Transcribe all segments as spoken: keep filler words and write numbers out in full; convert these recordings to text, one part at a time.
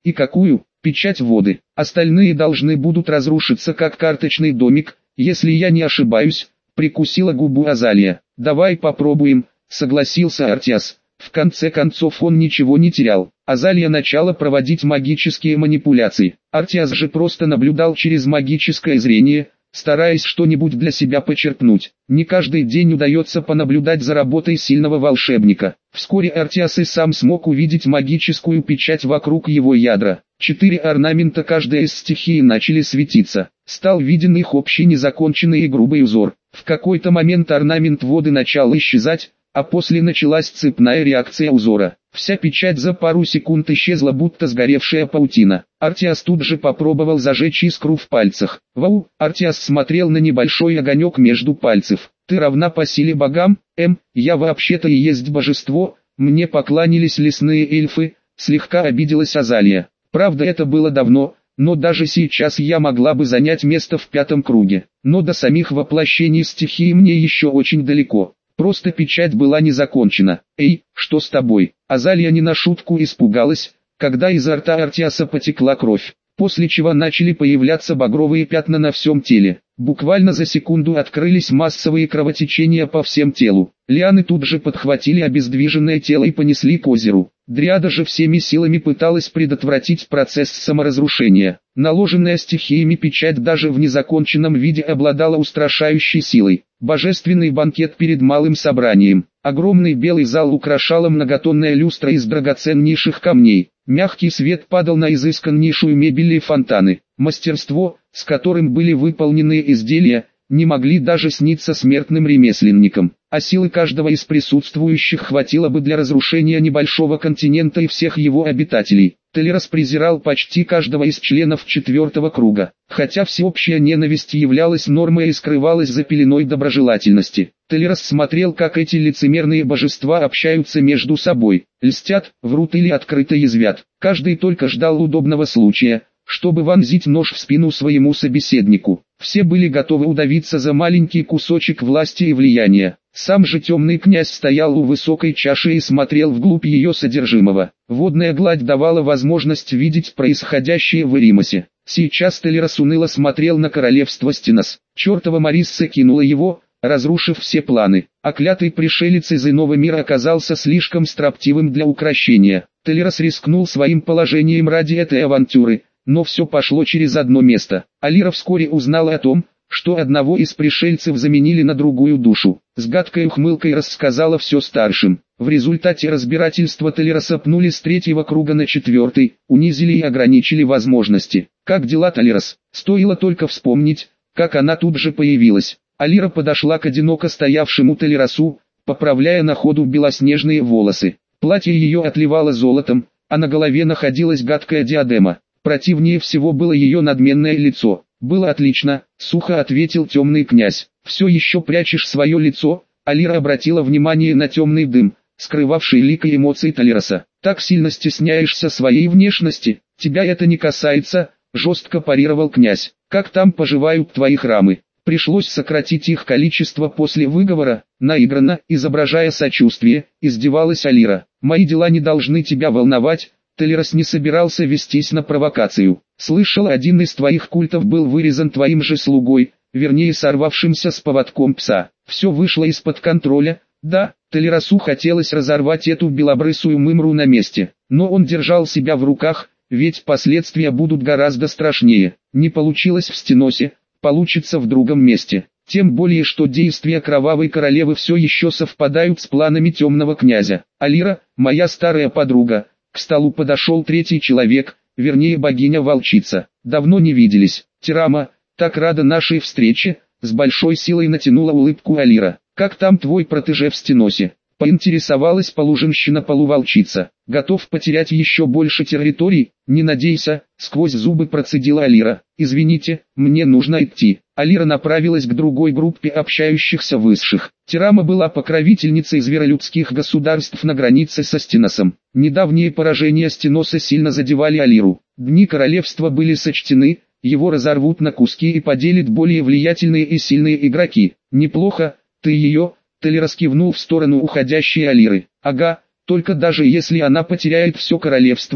И какую? Печать воды. Остальные должны будут разрушиться как карточный домик, если я не ошибаюсь, прикусила губу Азалия. Давай попробуем, согласился Артиас. В конце концов он ничего не терял. Азалия начала проводить магические манипуляции. Артиас же просто наблюдал через магическое зрение, стараясь что-нибудь для себя почерпнуть. Не каждый день удается понаблюдать за работой сильного волшебника. Вскоре Артиас и сам смог увидеть магическую печать вокруг его ядра. Четыре орнамента каждая из стихий начали светиться. Стал виден их общий незаконченный и грубый узор. В какой-то момент орнамент воды начал исчезать, а после началась цепная реакция узора. Вся печать за пару секунд исчезла, будто сгоревшая паутина. Артиас тут же попробовал зажечь искру в пальцах. Вау! Артиас смотрел на небольшой огонек между пальцев. Ты равна по силе богам? Эм, я вообще-то и есть божество, мне поклонились лесные эльфы, слегка обиделась Азалия. Правда, это было давно, но даже сейчас я могла бы занять место в пятом круге. Но до самих воплощений стихии мне еще очень далеко. Просто печать была не закончена. Эй, что с тобой? Азалия не на шутку испугалась, когда изо рта Артиаса потекла кровь, после чего начали появляться багровые пятна на всем теле. Буквально за секунду открылись массовые кровотечения по всем телу. Лианы тут же подхватили обездвиженное тело и понесли к озеру. Дриада же всеми силами пыталась предотвратить процесс саморазрушения. Наложенная стихиями печать даже в незаконченном виде обладала устрашающей силой. Божественный банкет перед малым собранием. Огромный белый зал украшала многотонная люстра из драгоценнейших камней. Мягкий свет падал на изысканнейшую мебель и фонтаны. Мастерство, с которым были выполнены изделия, не могли даже сниться смертным ремесленникам, а силы каждого из присутствующих хватило бы для разрушения небольшого континента и всех его обитателей. Телерас презирал почти каждого из членов четвертого круга, хотя всеобщая ненависть являлась нормой и скрывалась за пеленой доброжелательности. Телерас смотрел, как эти лицемерные божества общаются между собой, льстят, врут или открыто язвят. Каждый только ждал удобного случая, чтобы вонзить нож в спину своему собеседнику. Все были готовы удавиться за маленький кусочек власти и влияния. Сам же темный князь стоял у высокой чаши и смотрел вглубь ее содержимого. Водная гладь давала возможность видеть происходящее в Эримосе. Сейчас Телерас уныло смотрел на королевство Стенос. Чертова Марисса кинула его, разрушив все планы. А клятый пришелец из иного мира оказался слишком строптивым для укрощения. Телерас рискнул своим положением ради этой авантюры. Но все пошло через одно место. Алира вскоре узнала о том, что одного из пришельцев заменили на другую душу. С гадкой ухмылкой рассказала все старшим. В результате разбирательства Телераса пнули с третьего круга на четвертый, унизили и ограничили возможности. Как дела, Телерас? Стоило только вспомнить, как она тут же появилась. Алира подошла к одиноко стоявшему Телерасу, поправляя на ходу белоснежные волосы. Платье ее отливало золотом, а на голове находилась гадкая диадема. Противнее всего было ее надменное лицо. «Было отлично», — сухо ответил темный князь. «Все еще прячешь свое лицо?» Алира обратила внимание на темный дым, скрывавший лик и эмоции Телераса. «Так сильно стесняешься своей внешности? Тебя это не касается», — жестко парировал князь. «Как там поживают твои храмы?» Пришлось сократить их количество после выговора. Наигранно, изображая сочувствие, издевалась Алира. «Мои дела не должны тебя волновать». Телерас не собирался вестись на провокацию. «Слышал, один из твоих культов был вырезан твоим же слугой, вернее сорвавшимся с поводком пса. Все вышло из-под контроля». Да, Телерасу хотелось разорвать эту белобрысую мымру на месте, но он держал себя в руках, ведь последствия будут гораздо страшнее. Не получилось в Стеносе, получится в другом месте. Тем более, что действия кровавой королевы все еще совпадают с планами темного князя. «Алира, моя старая подруга». К столу подошел третий человек, вернее богиня-волчица. «Давно не виделись. Тирама, так рада нашей встрече», — с большой силой натянула улыбку Алира. «Как там твой протеже в Стеносе?» — поинтересовалась полуженщина-полуволчица. «Готов потерять еще больше территорий? Не надейся», — сквозь зубы процедила Алира. «Извините, мне нужно идти». Алира направилась к другой группе общающихся высших. Тирама была покровительницей зверолюдских государств на границе со Стеносом. Недавние поражения Стеноса сильно задевали Алиру. Дни королевства были сочтены, его разорвут на куски и поделят более влиятельные и сильные игроки. «Неплохо, ты ее», — Телерас кивнул в сторону уходящей Алиры. «Ага, только даже если она потеряет все королевство,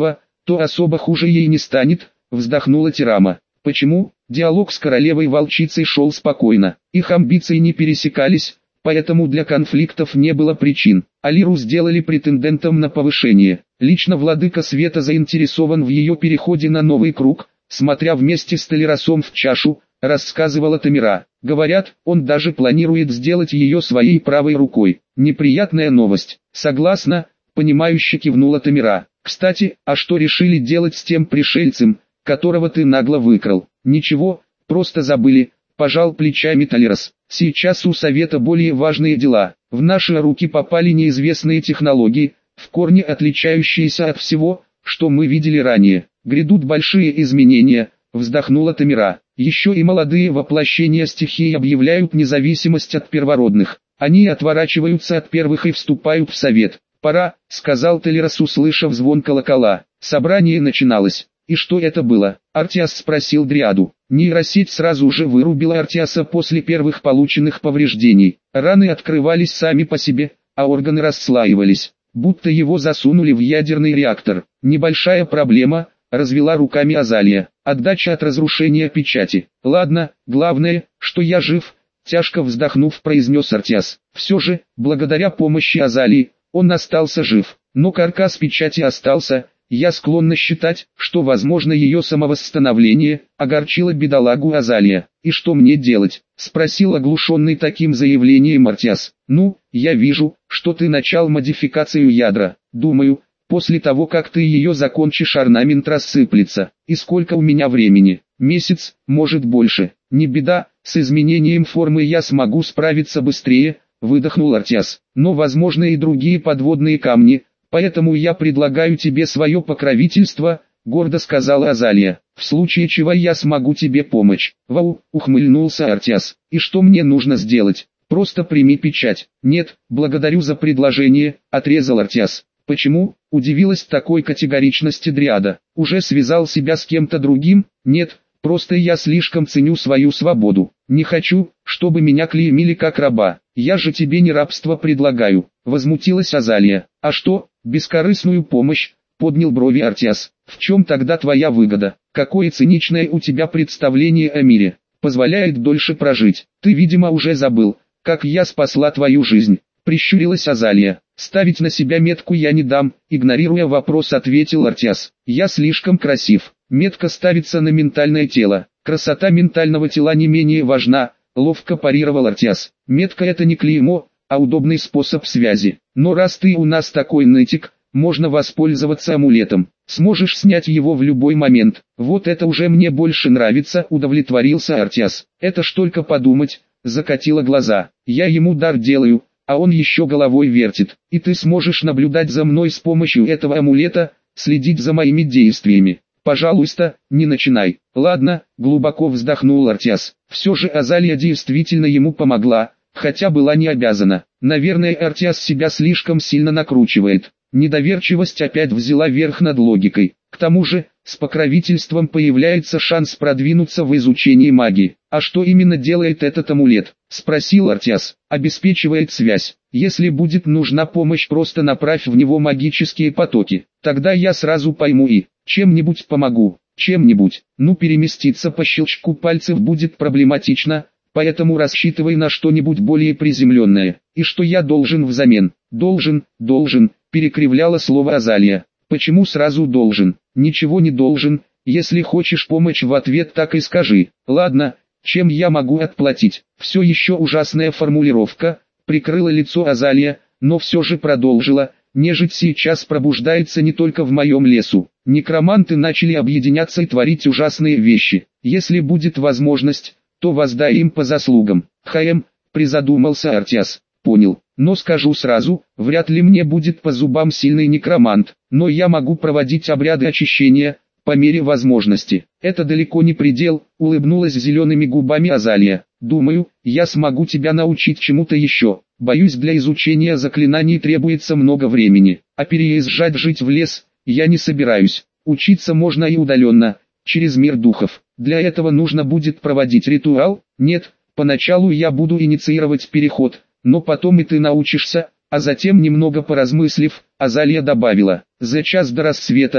то особо хуже ей не станет, вздохнула Тирама. Почему? Диалог с королевой-волчицей шел спокойно, их амбиции не пересекались, поэтому для конфликтов не было причин. Алиру сделали претендентом на повышение. Лично владыка света заинтересован в ее переходе на новый круг, смотря вместе с Толерасом в чашу, рассказывала Тамира. Говорят, он даже планирует сделать ее своей правой рукой. Неприятная новость. Согласна, понимающе кивнула Тамира. Кстати, а что решили делать с тем пришельцем, которого ты нагло выкрал? Ничего, просто забыли, пожал плечами Толерас. Сейчас у совета более важные дела. В наши руки попали неизвестные технологии, в корне отличающиеся от всего, что мы видели ранее. Грядут большие изменения, вздохнула Тамира. Еще и молодые воплощения стихий объявляют независимость от первородных. Они отворачиваются от первых и вступают в совет. «Пора», — сказал Толерас, услышав звон колокола. Собрание начиналось. «И что это было?» Артиас спросил Дриаду. Нейросеть сразу же вырубила Артиаса после первых полученных повреждений. Раны открывались сами по себе, а органы расслаивались, будто его засунули в ядерный реактор. «Небольшая проблема», — развела руками Азалия. «Отдача от разрушения печати». «Ладно, главное, что я жив», — тяжко вздохнув, произнес Артиас. Все же, благодаря помощи Азалии, он остался жив. Но каркас печати остался. Я склонна считать, что возможно ее самовосстановление, огорчило бедолагу Азалия. «И что мне делать?» — спросил оглушенный таким заявлением Артиас. «Ну, я вижу, что ты начал модификацию ядра. Думаю, после того как ты ее закончишь, орнамент рассыплется. И сколько у меня времени? Месяц, может больше. Не беда, с изменением формы я смогу справиться быстрее», — выдохнул Артиас. «Но возможны и другие подводные камни. Поэтому я предлагаю тебе свое покровительство», — гордо сказала Азалия. «В случае чего я смогу тебе помочь». «Вау», — ухмыльнулся Артиас. «И что мне нужно сделать? Просто прими печать». «Нет, благодарю за предложение», — отрезал Артиас. «Почему?» — удивилась такой категоричности Дриада. «Уже связал себя с кем-то другим?» «Нет, просто я слишком ценю свою свободу. Не хочу, чтобы меня клеймили как раба. Я же тебе не рабство предлагаю», — возмутилась Азалия. «А что, бескорыстную помощь?» — поднял брови Артиас. «В чем тогда твоя выгода? Какое циничное у тебя представление о мире? Позволяет дольше прожить. Ты, видимо, уже забыл, как я спасла твою жизнь», — прищурилась Азалия. «Ставить на себя метку я не дам», — игнорируя вопрос, ответил Артиас. «Я слишком красив. Метка ставится на ментальное тело. Красота ментального тела не менее важна», — ловко парировал Артиас. «Метка — это не клеймо, а удобный способ связи. Но раз ты у нас такой нытик, можно воспользоваться амулетом. Сможешь снять его в любой момент. Вот это уже мне больше нравится», — удовлетворился Артиас. «Это ж только подумать», — закатила глаза. «Я ему дар делаю, а он еще головой вертит. И ты сможешь наблюдать за мной с помощью этого амулета, следить за моими действиями. Пожалуйста, не начинай». «Ладно», — глубоко вздохнул Артиас. Все же Азалия действительно ему помогла, хотя была не обязана. Наверное, Артиас себя слишком сильно накручивает. Недоверчивость опять взяла верх над логикой. К тому же, с покровительством появляется шанс продвинуться в изучении магии. «А что именно делает этот амулет?» — спросил Артиас. «Обеспечивает связь. Если будет нужна помощь, просто направь в него магические потоки. Тогда я сразу пойму и чем-нибудь помогу». «Чем-нибудь? Ну, переместиться по щелчку пальцев будет проблематично, поэтому рассчитывай на что-нибудь более приземленное. И что я должен взамен?» «Должен, должен», — перекривляла слово Азалия. «Почему сразу должен?» «Ничего не должен. Если хочешь помочь в ответ, так и скажи». «Ладно, чем я могу отплатить?» Все еще ужасная формулировка, прикрыла лицо Азалия, но все же продолжила. «Нежить сейчас пробуждается не только в моем лесу. Некроманты начали объединяться и творить ужасные вещи. Если будет возможность, то воздай им по заслугам». «Хм», — призадумался Артиас. «Понял. Но скажу сразу, вряд ли мне будет по зубам сильный некромант, но я могу проводить обряды очищения, по мере возможности». «Это далеко не предел», — улыбнулась зелеными губами Азалия. «Думаю, я смогу тебя научить чему-то еще. Боюсь, для изучения заклинаний требуется много времени, а переезжать жить в лес я не собираюсь. Учиться можно и удаленно, через мир духов. Для этого нужно будет проводить ритуал. Нет, поначалу я буду инициировать переход, но потом и ты научишься». А затем, немного поразмыслив, Азалия добавила: «За час до рассвета,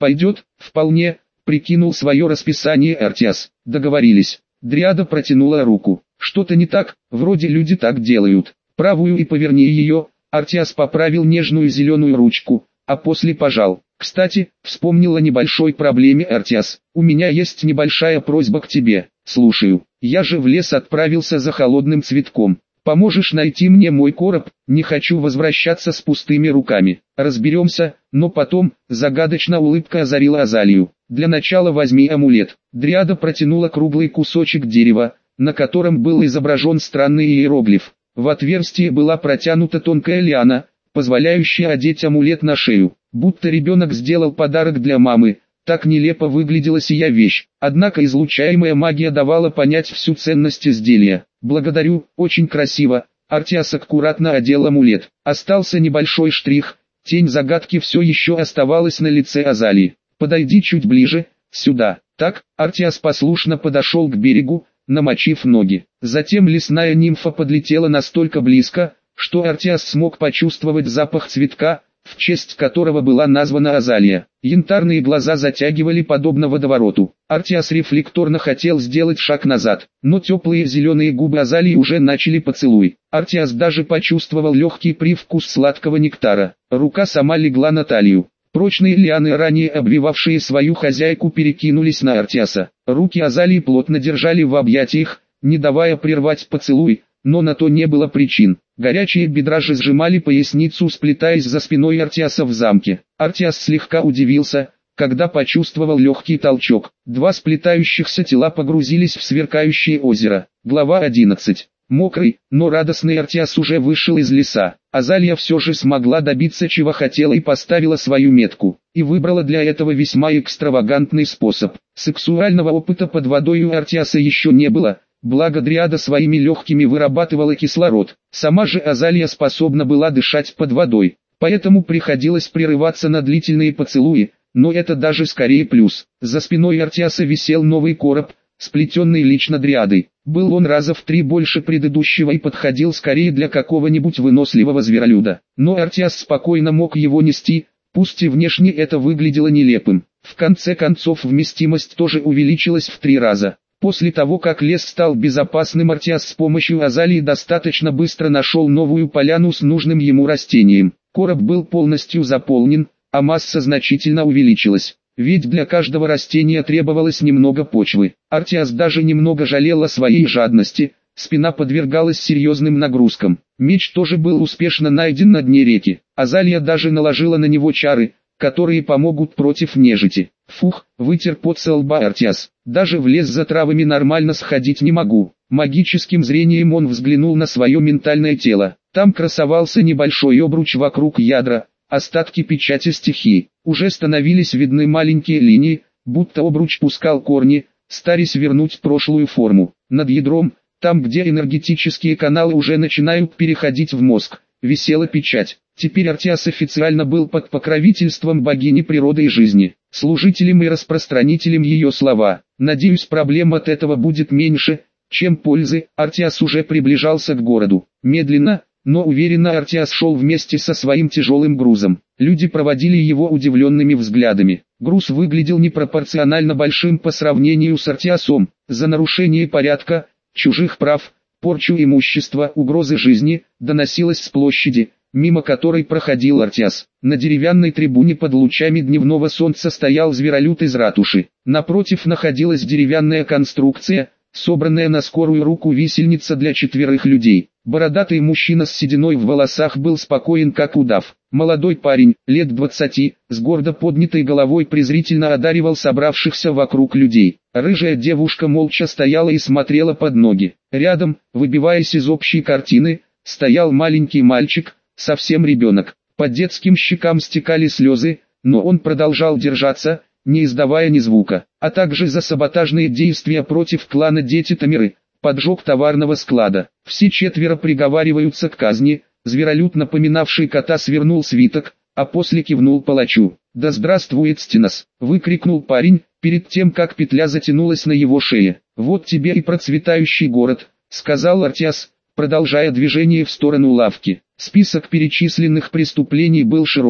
Пойдет, вполне, прикинул свое расписание Артиас. Договорились. Дриада протянула руку. Что-то не так, вроде люди так делают. Правую и поверни ее. Артиас поправил нежную зеленую ручку, а после пожал. Кстати, вспомнил о небольшой проблеме Артиас. У меня есть небольшая просьба к тебе. Слушаю. Я же в лес отправился за холодным цветком. Поможешь найти мне мой короб? Не хочу возвращаться с пустыми руками. Разберемся, но потом, загадочно улыбка озарила Азалию. Для начала возьми амулет. Дриада протянула круглый кусочек дерева, на котором был изображен странный иероглиф. В отверстие была протянута тонкая лиана, позволяющая одеть амулет на шею. Будто ребенок сделал подарок для мамы. Так нелепо выглядела сия вещь, однако излучаемая магия давала понять всю ценность изделия. «Благодарю, очень красиво». Артиас аккуратно одел амулет. Остался небольшой штрих, тень загадки все еще оставалась на лице Азалии. «Подойди чуть ближе, сюда». Так, Артиас послушно подошел к берегу, намочив ноги. Затем лесная нимфа подлетела настолько близко, что Артиас смог почувствовать запах цветка, в честь которого была названа Азалия. Янтарные глаза затягивали подобно водовороту. Артиас рефлекторно хотел сделать шаг назад, но теплые зеленые губы Азалии уже начали поцелуй. Артиас даже почувствовал легкий привкус сладкого нектара. Рука сама легла на талию. Прочные лианы, ранее обвивавшие свою хозяйку, перекинулись на Артиаса. Руки Азалии плотно держали в объятиях, не давая прервать поцелуй, но на то не было причин. Горячие бедра же сжимали поясницу, сплетаясь за спиной Артиаса в замке. Артиас слегка удивился, когда почувствовал легкий толчок. Два сплетающихся тела погрузились в сверкающее озеро. Глава одиннадцать. Мокрый, но радостный Артиас уже вышел из леса. Азалия все же смогла добиться чего хотела и поставила свою метку. И выбрала для этого весьма экстравагантный способ. Сексуального опыта под водой у Артиаса еще не было. Благо Дриада своими легкими вырабатывала кислород. Сама же Азалия способна была дышать под водой, поэтому приходилось прерываться на длительные поцелуи, но это даже скорее плюс. За спиной Артиаса висел новый короб, сплетенный лично Дриадой. Был он раза в три больше предыдущего и подходил скорее для какого-нибудь выносливого зверолюда. Но Артиас спокойно мог его нести, пусть и внешне это выглядело нелепым. В конце концов вместимость тоже увеличилась в три раза. После того, как лес стал безопасным, Артиас с помощью Азалии достаточно быстро нашел новую поляну с нужным ему растением. Короб был полностью заполнен, а масса значительно увеличилась. Ведь для каждого растения требовалось немного почвы. Артиас даже немного жалел о своей жадности, спина подвергалась серьезным нагрузкам. Меч тоже был успешно найден на дне реки. Азалия даже наложила на него чары, которые помогут против нежити. Фух, вытер пот со лба Артиас. Даже в лес за травами нормально сходить не могу. Магическим зрением он взглянул на свое ментальное тело. Там красовался небольшой обруч вокруг ядра, остатки печати стихии. Уже становились видны маленькие линии, будто обруч пускал корни, старясь вернуть прошлую форму. Над ядром, там где энергетические каналы уже начинают переходить в мозг, висела печать. Теперь Артиас официально был под покровительством богини природы и жизни, служителем и распространителем ее слова. Надеюсь, проблем от этого будет меньше, чем пользы. Артиас уже приближался к городу. Медленно, но уверенно Артиас шел вместе со своим тяжелым грузом. Люди проводили его удивленными взглядами. Груз выглядел непропорционально большим по сравнению с Артиасом. За нарушение порядка, чужих прав, порчу имущества, угрозы жизни, доносилось с площади, мимо которой проходил Артиас. На деревянной трибуне под лучами дневного солнца стоял зверолюд из ратуши. Напротив находилась деревянная конструкция, собранная на скорую руку висельница для четверых людей. Бородатый мужчина с сединой в волосах был спокоен как удав. Молодой парень, лет двадцати, с гордо поднятой головой презрительно одаривал собравшихся вокруг людей. Рыжая девушка молча стояла и смотрела под ноги. Рядом, выбиваясь из общей картины, стоял маленький мальчик, совсем ребенок. По детским щекам стекали слезы, но он продолжал держаться, не издавая ни звука, а также за саботажные действия против клана Дети Тамиры, поджог товарного склада. Все четверо приговариваются к казни. Зверолюд, напоминавший кота, свернул свиток, а после кивнул палачу. «Да здравствует Стенос!» — выкрикнул парень, перед тем как петля затянулась на его шее. «Вот тебе и процветающий город», — сказал Артиас, продолжая движение в сторону лавки. Список перечисленных преступлений был широк,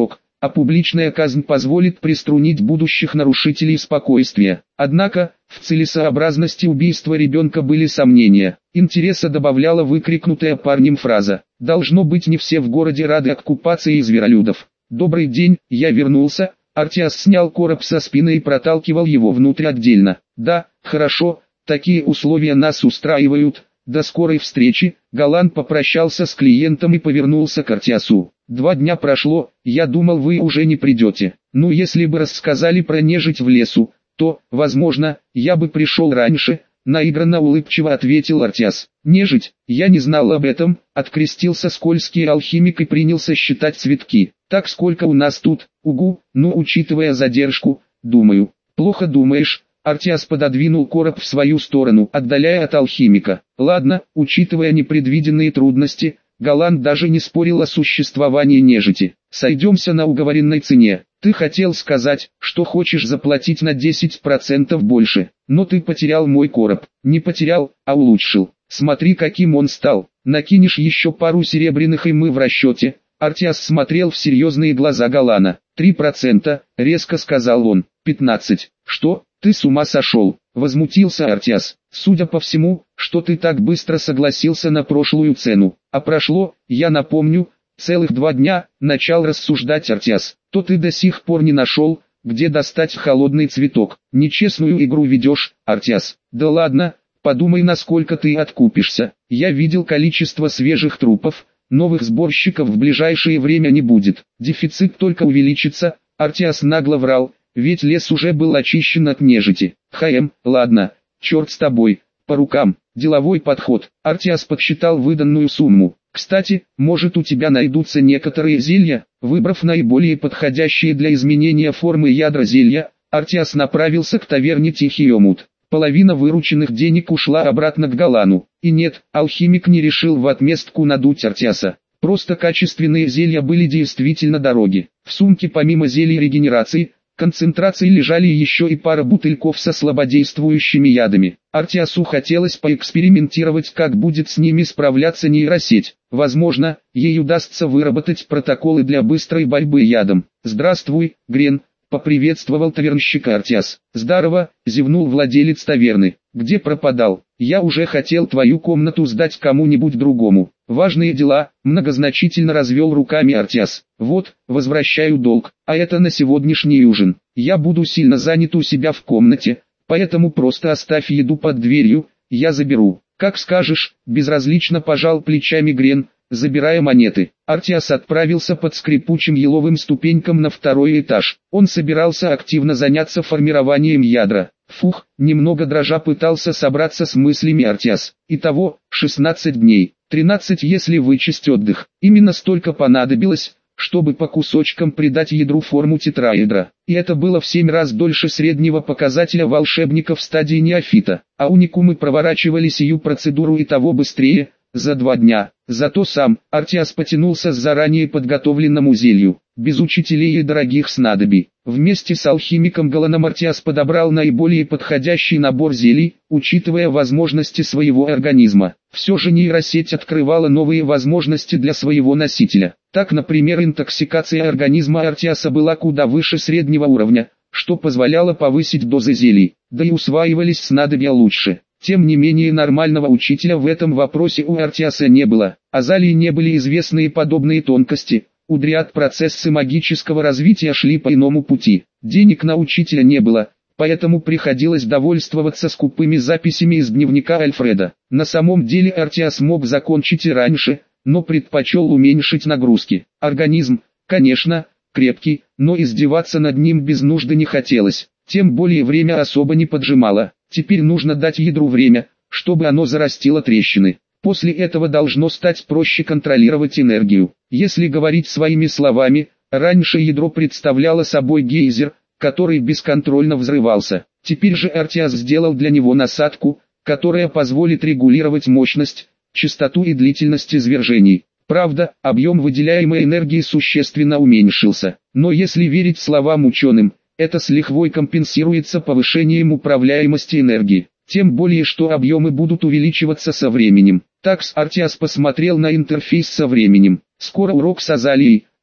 а публичная казнь позволит приструнить будущих нарушителей спокойствия. Однако, в целесообразности убийства ребенка были сомнения. Интереса добавляла выкрикнутая парнем фраза: «Должно быть, не все в городе рады оккупации зверолюдов». «Добрый день, я вернулся». Артиас снял короб со спины и проталкивал его внутрь отдельно. «Да, хорошо, такие условия нас устраивают. До скорой встречи». Галан попрощался с клиентом и повернулся к Артиасу. «Два дня прошло, я думал, вы уже не придете. Ну, если бы рассказали про нежить в лесу, то, возможно, я бы пришел раньше», — наигранно улыбчиво ответил Артиас. «Нежить, я не знал об этом», — открестился скользкий алхимик и принялся считать цветки. «Так сколько у нас тут? Угу, ну, учитывая задержку, думаю». «Плохо думаешь». Артиас пододвинул короб в свою сторону, отдаляя от алхимика. «Ладно, учитывая непредвиденные трудности». Галан даже не спорил о существовании нежити. «Сойдемся на уговоренной цене. Ты хотел сказать, что хочешь заплатить на десять процентов больше, но ты потерял мой короб». «Не потерял, а улучшил. Смотри, каким он стал. Накинешь еще пару серебряных, и мы в расчете». Артиас смотрел в серьезные глаза Галана. «Три процента», — резко сказал он. «Пятнадцать. Что? Ты с ума сошел?» — возмутился Артиас. «Судя по всему, что ты так быстро согласился на прошлую цену. А прошло, я напомню, целых два дня», — начал рассуждать Артиас. «То ты до сих пор не нашел, где достать холодный цветок. Нечестную игру ведешь, Артиас». «Да ладно, подумай, насколько ты откупишься. Я видел количество свежих трупов, новых сборщиков в ближайшее время не будет. Дефицит только увеличится». Артиас нагло врал, ведь лес уже был очищен от нежити. «Хм, ладно, черт с тобой, по рукам». Деловой подход. Артиас подсчитал выданную сумму. «Кстати, может, у тебя найдутся некоторые зелья?» Выбрав наиболее подходящие для изменения формы ядра зелья, Артиас направился к таверне «Тихий омут». Половина вырученных денег ушла обратно к Галану. И нет, алхимик не решил в отместку надуть Артиаса. Просто качественные зелья были действительно дороги. В сумке помимо зелий регенерации, концентрации лежали еще и пара бутыльков со слабодействующими ядами. Артиасу хотелось поэкспериментировать, как будет с ними справляться нейросеть. Возможно, ей удастся выработать протоколы для быстрой борьбы ядом. «Здравствуй, Грен», — поприветствовал тавернщика Артиас. «Здорово», — зевнул владелец таверны. «Где пропадал? Я уже хотел твою комнату сдать кому-нибудь другому». «Важные дела», — многозначительно развел руками Артиас. «Вот, возвращаю долг, а это на сегодняшний ужин. Я буду сильно занят у себя в комнате, поэтому просто оставь еду под дверью, я заберу». «Как скажешь», — безразлично пожал плечами Грен, забирая монеты. Артиас отправился под скрипучим еловым ступенькам на второй этаж. Он собирался активно заняться формированием ядра. Фух, немного дрожа пытался собраться с мыслями Артиас. Итого, шестнадцать дней, тринадцать если вычесть отдых. Именно столько понадобилось, чтобы по кусочкам придать ядру форму тетраэдра. И это было в семь раз дольше среднего показателя волшебников стадии неофита. А уникумы проворачивали сию процедуру и того быстрее, за два дня. Зато сам Артиас потянулся к заранее подготовленному зелью, без учителей и дорогих снадобий. Вместе с алхимиком Галаном Артиас подобрал наиболее подходящий набор зелий, учитывая возможности своего организма. Все же нейросеть открывала новые возможности для своего носителя. Так, например, интоксикация организма Артиаса была куда выше среднего уровня, что позволяло повысить дозы зелий, да и усваивались снадобья лучше. Тем не менее, нормального учителя в этом вопросе у Артиаса не было. Азалии не были известны и подобные тонкости. У дриад процессы магического развития шли по иному пути. Денег на учителя не было, поэтому приходилось довольствоваться скупыми записями из дневника Альфреда. На самом деле Артиас мог закончить и раньше, но предпочел уменьшить нагрузки. Организм, конечно, крепкий, но издеваться над ним без нужды не хотелось. Тем более время особо не поджимало. Теперь нужно дать ядру время, чтобы оно зарастило трещины. После этого должно стать проще контролировать энергию. Если говорить своими словами, раньше ядро представляло собой гейзер, который бесконтрольно взрывался. Теперь же Артиас сделал для него насадку, которая позволит регулировать мощность, частоту и длительность извержений. Правда, объем выделяемой энергии существенно уменьшился. Но если верить словам ученым, это с лихвой компенсируется повышением управляемости энергии. Тем более, что объемы будут увеличиваться со временем. Такс Артиас посмотрел на интерфейс со временем. Скоро урок с Азалией,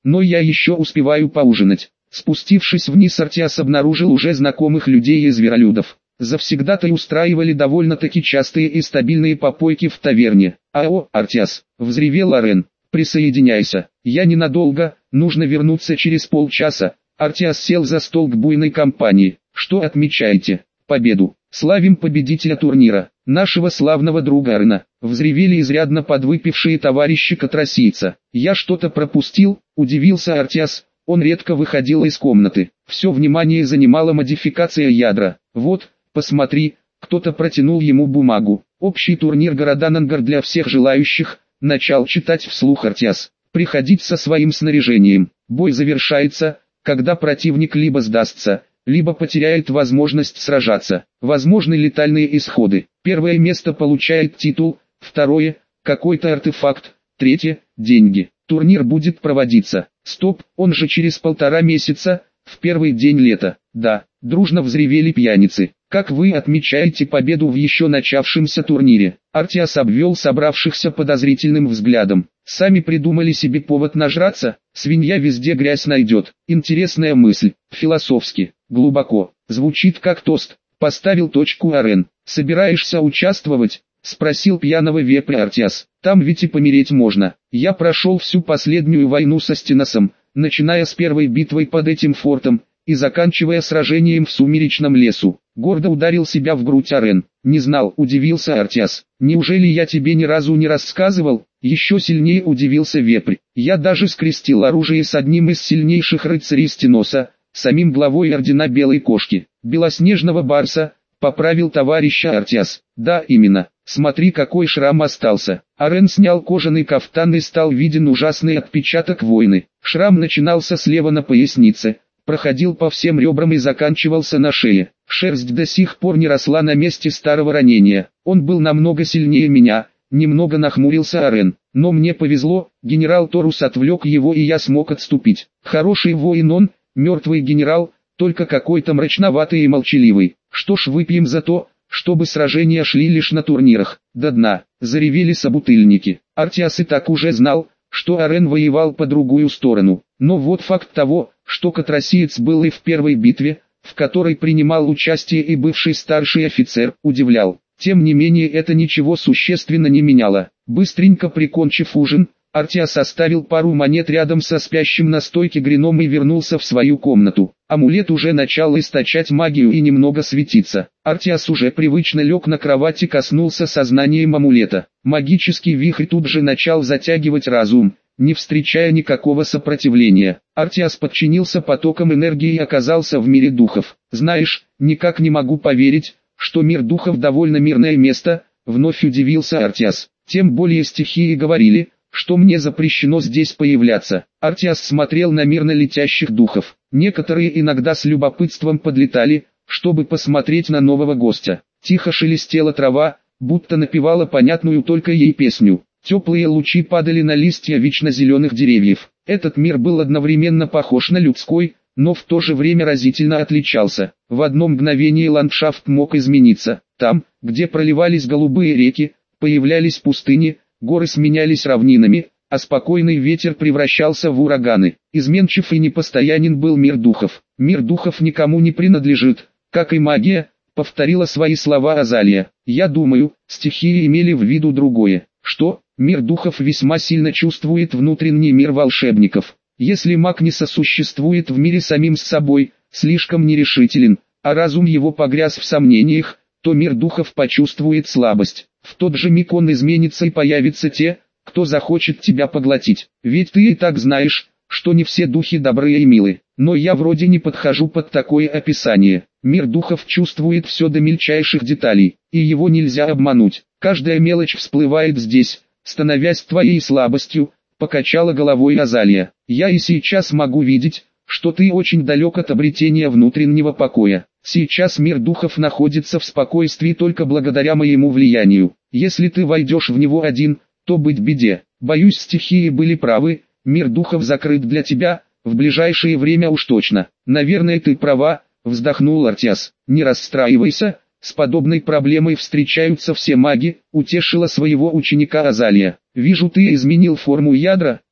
но я еще успеваю поужинать. Спустившись вниз, Артиас обнаружил уже знакомых людей и зверолюдов. Завсегдатай устраивали довольно-таки частые и стабильные попойки в таверне. «Ао, Артиас!» — взревел Арен. «Присоединяйся. Я ненадолго, нужно вернуться через полчаса». Артиас сел за стол к буйной компании. «Что отмечаете?» «Победу. Славим победителя турнира, нашего славного друга Арена», — взревели изрядно подвыпившие товарищи катросийца. «Я что-то пропустил?» — удивился Артиас. Он редко выходил из комнаты. Все внимание занимала модификация ядра. «Вот, посмотри», — кто-то протянул ему бумагу. «Общий турнир города Нангар для всех желающих», — начал читать вслух Артиас. «Приходить со своим снаряжением. Бой завершается, когда противник либо сдастся, либо потеряет возможность сражаться. Возможны летальные исходы. Первое место получает титул, второе – какой-то артефакт, третье – деньги. Турнир будет проводиться. Стоп, он же через полтора месяца, в первый день лета». «Да», – дружно взревели пьяницы. «Как вы отмечаете победу в еще начавшемся турнире?» Артиас обвел собравшихся подозрительным взглядом. «Сами придумали себе повод нажраться? Свинья везде грязь найдет». Интересная мысль, философски, глубоко, звучит как тост. Поставил точку Арен. «Собираешься участвовать?» — спросил пьяного вепря Артиас. «Там ведь и помереть можно. Я прошел всю последнюю войну со Стеносом, начиная с первой битвой под этим фортом, и заканчивая сражением в сумеречном лесу». Гордо ударил себя в грудь Арен. «Не знал», — удивился Артиас. «Неужели я тебе ни разу не рассказывал?» Еще сильнее удивился вепрь. «Я даже скрестил оружие с одним из сильнейших рыцарей Стеноса, самим главой ордена Белой Кошки, Белоснежного Барса», — поправил товарища Артиас. «Да, именно. Смотри, какой шрам остался». Арен снял кожаный кафтан и стал виден ужасный отпечаток войны. Шрам начинался слева на пояснице, проходил по всем ребрам и заканчивался на шее. Шерсть до сих пор не росла на месте старого ранения. «Он был намного сильнее меня», — немного нахмурился Арен. «Но мне повезло, генерал Торус отвлек его, и я смог отступить. Хороший воин он, мертвый генерал, только какой-то мрачноватый и молчаливый. Что ж, выпьем за то, чтобы сражения шли лишь на турнирах до дна», — заревели собутыльники. Артиас и так уже знал, что Арен воевал по другую сторону. Но вот факт того, что катросиец был и в первой битве, в которой принимал участие и бывший старший офицер, удивлял. Тем не менее, это ничего существенно не меняло. Быстренько прикончив ужин, Артиас оставил пару монет рядом со спящим на стойке Грином и вернулся в свою комнату. Амулет уже начал источать магию и немного светиться. Артиас уже привычно лег на кровать и коснулся сознанием амулета. Магический вихрь тут же начал затягивать разум, не встречая никакого сопротивления. Артиас подчинился потокам энергии и оказался в мире духов. «Знаешь, никак не могу поверить, что мир духов довольно мирное место», — вновь удивился Артиас. «Тем более стихии говорили, что мне запрещено здесь появляться». Артиас смотрел на мирно летящих духов. Некоторые иногда с любопытством подлетали, чтобы посмотреть на нового гостя. Тихо шелестела трава, будто напевала понятную только ей песню. Теплые лучи падали на листья вечно зеленых деревьев. Этот мир был одновременно похож на людской, но в то же время разительно отличался. В одно мгновение ландшафт мог измениться. Там, где проливались голубые реки, появлялись пустыни, горы сменялись равнинами, а спокойный ветер превращался в ураганы. Изменчив и непостоянен был мир духов. «Мир духов никому не принадлежит, как и магия», — повторила свои слова Азалия. «Я думаю, стихии имели в виду другое. Что? Мир духов весьма сильно чувствует внутренний мир волшебников. Если маг не сосуществует в мире самим с собой, слишком нерешителен, а разум его погряз в сомнениях, то мир духов почувствует слабость. В тот же миг он изменится и появятся те, кто захочет тебя поглотить. Ведь ты и так знаешь, что не все духи добрые и милы. Но я вроде не подхожу под такое описание. Мир духов чувствует все до мельчайших деталей, и его нельзя обмануть. Каждая мелочь всплывает здесь, становясь твоей слабостью», — покачала головой Азалия. «Я и сейчас могу видеть, что ты очень далек от обретения внутреннего покоя. Сейчас мир духов находится в спокойствии только благодаря моему влиянию. Если ты войдешь в него один, то быть беде. Боюсь, стихии были правы, мир духов закрыт для тебя, в ближайшее время уж точно». «Наверное, ты права», — вздохнул Артиас. «Не расстраивайся, с подобной проблемой встречаются все маги», — утешила своего ученика Азалия. «Вижу, ты изменил форму ядра». «Да,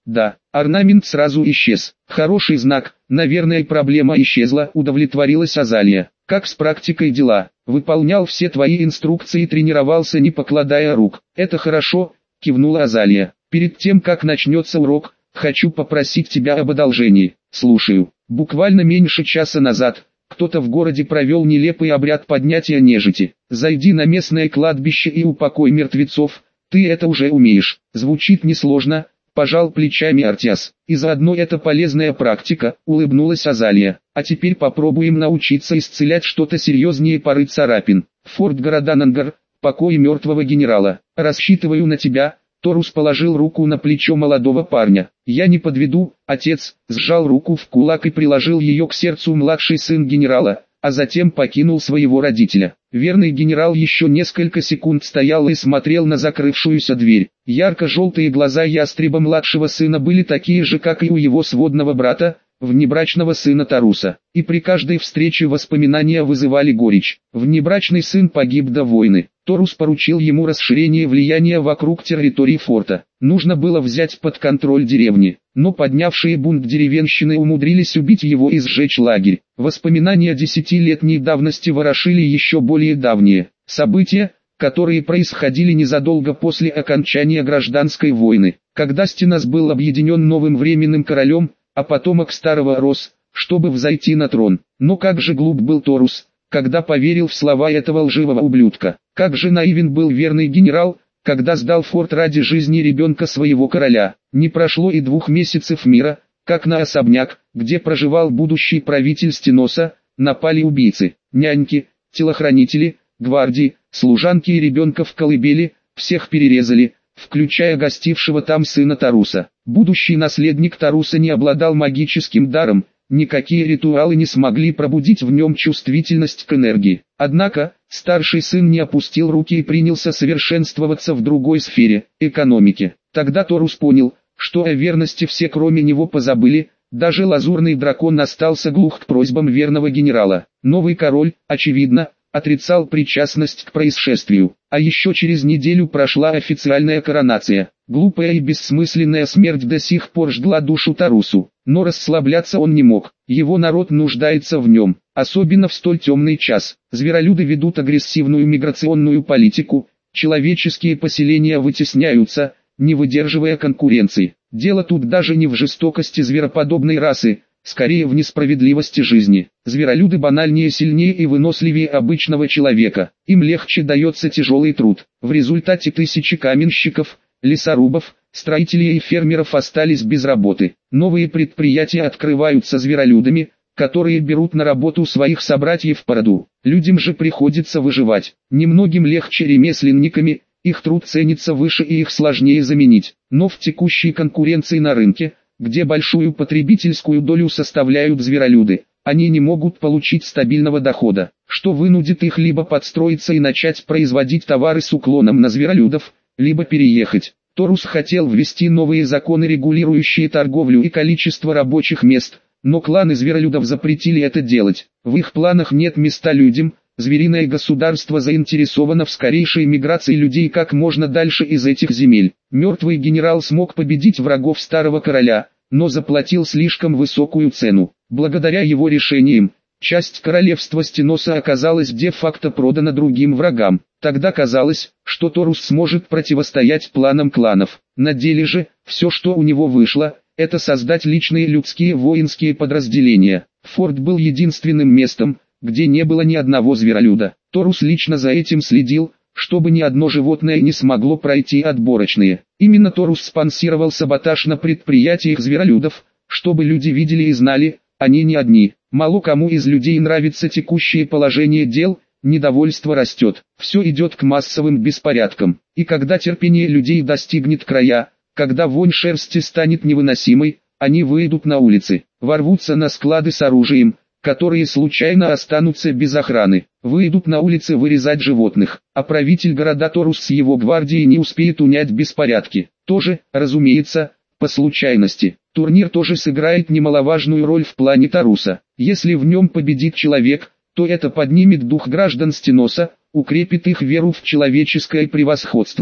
Орнамент сразу исчез. Хороший знак, наверное, проблема исчезла, удовлетворилась Азалия. Как с практикой дела? Выполнял все твои инструкции и тренировался, не покладая рук. Это хорошо, кивнула Азалия. Перед тем, как начнется урок, хочу попросить тебя об одолжении. Слушаю. Буквально меньше часа назад кто-то в городе провел нелепый обряд поднятия нежити. Зайди на местное кладбище и упокой мертвецов. Ты это уже умеешь. Звучит несложно, пожал плечами Артиас. И заодно это полезная практика, улыбнулась Азалия. А теперь попробуем научиться исцелять что-то серьезнее пары царапин. Форт Городанангар, покой мертвого генерала. Рассчитываю на тебя. Торус положил руку на плечо молодого парня. «Я не подведу», отец, сжал руку в кулак и приложил ее к сердцу младший сын генерала, а затем покинул своего родителя. Верный генерал еще несколько секунд стоял и смотрел на закрывшуюся дверь. Ярко-желтые глаза ястреба младшего сына были такие же, как и у его сводного брата, внебрачного сына Таруса. И при каждой встрече воспоминания вызывали горечь. Внебрачный сын погиб до войны. Торус поручил ему расширение влияния вокруг территории форта. Нужно было взять под контроль деревни, но поднявшие бунт деревенщины умудрились убить его и сжечь лагерь. Воспоминания десятилетней давности ворошили еще более давние события, которые происходили незадолго после окончания гражданской войны, когда Стенос был объединен новым временным королем, а потомок старого рос, чтобы взойти на трон. Но как же глуп был Торус, когда поверил в слова этого лживого ублюдка. Как же наивен был верный генерал, когда сдал форт ради жизни ребенка своего короля. Не прошло и двух месяцев мира, как на особняк, где проживал будущий правитель Стеноса, напали убийцы. Няньки, телохранители, гвардии, служанки и ребенка в колыбели, всех перерезали, включая гостившего там сына Таруса. Будущий наследник Таруса не обладал магическим даром, никакие ритуалы не смогли пробудить в нем чувствительность к энергии. Однако, старший сын не опустил руки и принялся совершенствоваться в другой сфере – экономике. Тогда Торус понял, что о верности все кроме него позабыли, даже лазурный дракон остался глух к просьбам верного генерала. Новый король, очевидно, отрицал причастность к происшествию. А еще через неделю прошла официальная коронация. Глупая и бессмысленная смерть до сих пор жгла душу Тарусу. Но расслабляться он не мог. Его народ нуждается в нем, особенно в столь темный час. Зверолюды ведут агрессивную миграционную политику, человеческие поселения вытесняются, не выдерживая конкуренции. Дело тут даже не в жестокости звероподобной расы, скорее в несправедливости жизни. Зверолюды банальнее, сильнее и выносливее обычного человека. Им легче дается тяжелый труд. В результате тысячи каменщиков, лесорубов, строителей и фермеров остались без работы. Новые предприятия открываются зверолюдами, которые берут на работу своих собратьев по роду. Людям же приходится выживать. Немногим легче ремесленниками, их труд ценится выше и их сложнее заменить. Но в текущей конкуренции на рынке, где большую потребительскую долю составляют зверолюды, они не могут получить стабильного дохода, что вынудит их либо подстроиться и начать производить товары с уклоном на зверолюдов, либо переехать. Торус хотел ввести новые законы, регулирующие торговлю и количество рабочих мест, но кланы зверолюдов запретили это делать. В их планах нет места людям, звериное государство заинтересовано в скорейшей миграции людей как можно дальше из этих земель. Мертвый генерал смог победить врагов старого короля, но заплатил слишком высокую цену. Благодаря его решениям, часть королевства Стеноса оказалась де-факто продана другим врагам. Тогда казалось, что Торус сможет противостоять планам кланов. На деле же, все, что у него вышло, это создать личные людские воинские подразделения. Форт был единственным местом, где не было ни одного зверолюда. Торус лично за этим следил, чтобы ни одно животное не смогло пройти отборочные. Именно Торус спонсировал саботаж на предприятиях зверолюдов, чтобы люди видели и знали, они не одни. Мало кому из людей нравится текущее положение дел, недовольство растет, все идет к массовым беспорядкам. И когда терпение людей достигнет края, когда вонь шерсти станет невыносимой, они выйдут на улицы, ворвутся на склады с оружием, которые случайно останутся без охраны, выйдут на улицы вырезать животных, а правитель города Торус с его гвардией не успеет унять беспорядки. Тоже, разумеется, по случайности. Турнир тоже сыграет немаловажную роль в плане Таруса. Если в нем победит человек, то это поднимет дух граждан Стеноса, укрепит их веру в человеческое превосходство.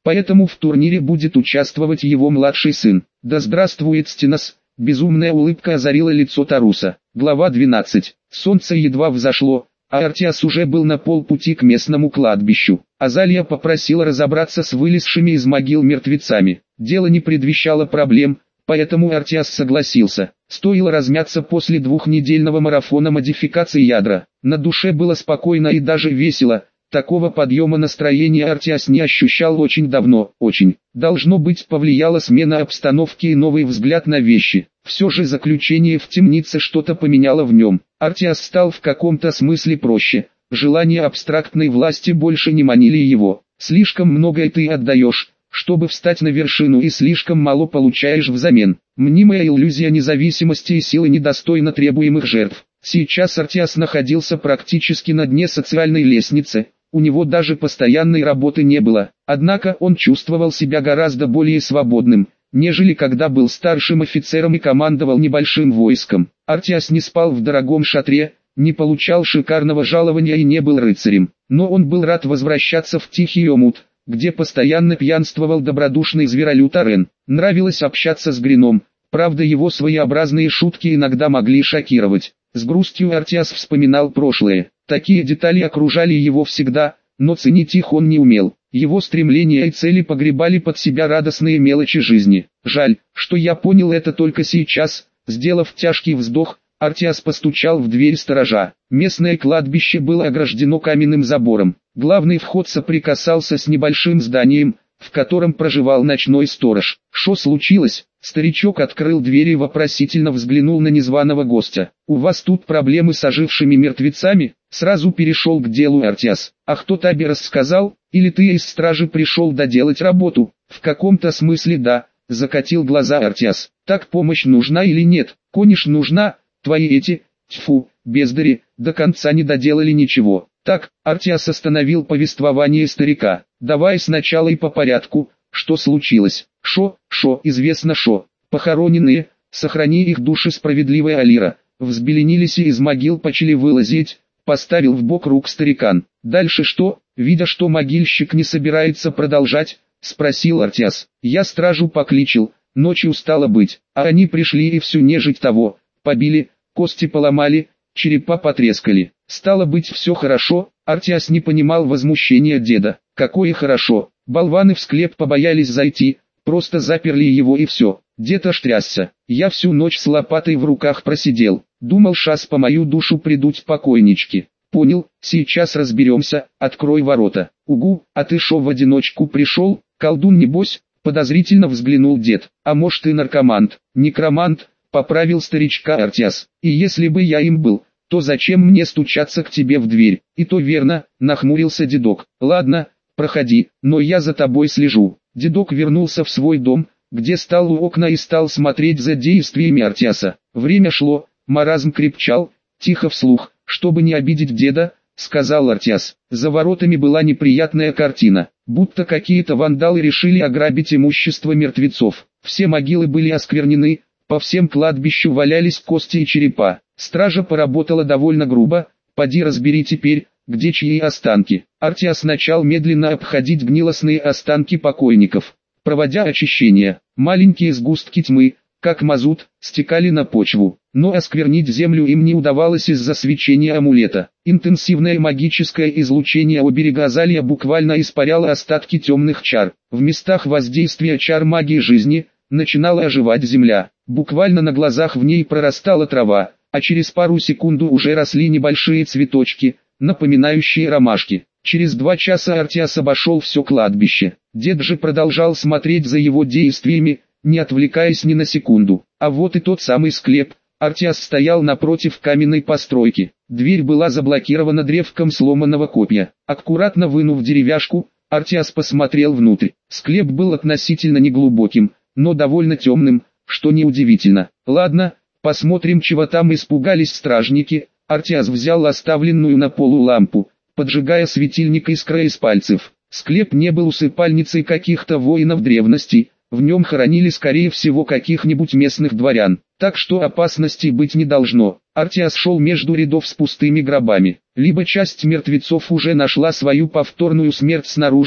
поэтому в турнире будет участвовать его младший сын. Да здравствует Стенос! Безумная улыбка озарила лицо Таруса. Глава двенадцать. Солнце едва взошло, а Артиас уже был на полпути к местному кладбищу. Азалия попросила разобраться с вылезшими из могил мертвецами. Дело не предвещало проблем, поэтому Артиас согласился. Стоило размяться после двухнедельного марафона модификации ядра. На душе было спокойно и даже весело. Такого подъема настроения Артиас не ощущал очень давно, очень. Должно быть, повлияла смена обстановки и новый взгляд на вещи. Все же заключение в темнице что-то поменяло в нем. Артиас стал в каком-то смысле проще. Желания абстрактной власти больше не манили его. Слишком многое ты отдаешь, чтобы встать на вершину, и слишком мало получаешь взамен. Мнимая иллюзия независимости и силы недостойна требуемых жертв. Сейчас Артиас находился практически на дне социальной лестницы. У него даже постоянной работы не было, однако он чувствовал себя гораздо более свободным, нежели когда был старшим офицером и командовал небольшим войском. Артиас не спал в дорогом шатре, не получал шикарного жалования и не был рыцарем, но он был рад возвращаться в тихий омут, где постоянно пьянствовал добродушный зверолюд Арен. Нравилось общаться с Грином, правда его своеобразные шутки иногда могли шокировать. С грустью Артиас вспоминал прошлое. Такие детали окружали его всегда, но ценить их он не умел. Его стремления и цели погребали под себя радостные мелочи жизни. Жаль, что я понял это только сейчас. Сделав тяжкий вздох, Артиас постучал в дверь сторожа. Местное кладбище было ограждено каменным забором. Главный вход соприкасался с небольшим зданием, в котором проживал ночной сторож. «Шо случилось?» Старичок открыл дверь и вопросительно взглянул на незваного гостя. «У вас тут проблемы с ожившими мертвецами?» Сразу перешел к делу Артиас. «А кто тебе рассказал? Или ты из стражи пришел доделать работу?» «В каком-то смысле да», закатил глаза Артиас. «Так помощь нужна или нет?» «Конечно нужна, твои эти, тьфу, бездари, до конца не доделали ничего». «Так», Артиас остановил повествование старика. «Давай сначала и по порядку, что случилось?» «Шо, шо, известно шо. Похороненные, сохрани их души, справедливая Алира, взбеленились и из могил почали вылазить», поставил в бок рук старикан. «Дальше что?» Видя, что могильщик не собирается продолжать, спросил Артиас. «Я стражу покличил, ночью стало быть, а они пришли и всю нежить того, побили, кости поломали, черепа потрескали. Стало быть, все хорошо?» Артиас не понимал возмущения деда. «Какое хорошо? Болваны в склеп побоялись зайти, просто заперли его и все». Дед аж трясся. «Я всю ночь с лопатой в руках просидел, думал, шас по мою душу придут покойнички». «Понял, сейчас разберемся, открой ворота». «Угу, а ты шо в одиночку пришел, колдун небось?» Подозрительно взглянул дед. «А может и наркомант?» «Некромант», поправил старичка Артиас. «И если бы я им был, то зачем мне стучаться к тебе в дверь?» «И то верно», нахмурился дедок. «Ладно, проходи, но я за тобой слежу». Дедок вернулся в свой дом, где стал у окна и стал смотреть за действиями Артиаса. Время шло, маразм крепчал. Тихо вслух, чтобы не обидеть деда, сказал Артиас. За воротами была неприятная картина, будто какие-то вандалы решили ограбить имущество мертвецов. Все могилы были осквернены, по всем кладбищу валялись кости и черепа. Стража поработала довольно грубо, поди разбери теперь, где чьи останки. Артиас начал медленно обходить гнилостные останки покойников, проводя очищение. Маленькие сгустки тьмы, как мазут, стекали на почву, но осквернить землю им не удавалось из-за свечения амулета. Интенсивное магическое излучение у берега Азалия буквально испаряло остатки темных чар. В местах воздействия чар магии жизни начинала оживать земля. Буквально на глазах в ней прорастала трава, а через пару секунд уже росли небольшие цветочки, напоминающие ромашки. Через два часа Артиас обошел все кладбище. Дед же продолжал смотреть за его действиями, не отвлекаясь ни на секунду. А вот и тот самый склеп. Артиас стоял напротив каменной постройки. Дверь была заблокирована древком сломанного копья. Аккуратно вынув деревяшку, Артиас посмотрел внутрь. Склеп был относительно неглубоким, но довольно темным, что неудивительно. Ладно, посмотрим, чего там испугались стражники. Артиас взял оставленную на полу лампу, поджигая светильник искрой из пальцев. Склеп не был усыпальницей каких-то воинов древности, в нем хоронили скорее всего каких-нибудь местных дворян, так что опасностей быть не должно. Артиас шел между рядов с пустыми гробами. Либо часть мертвецов уже нашла свою повторную смерть снаружи,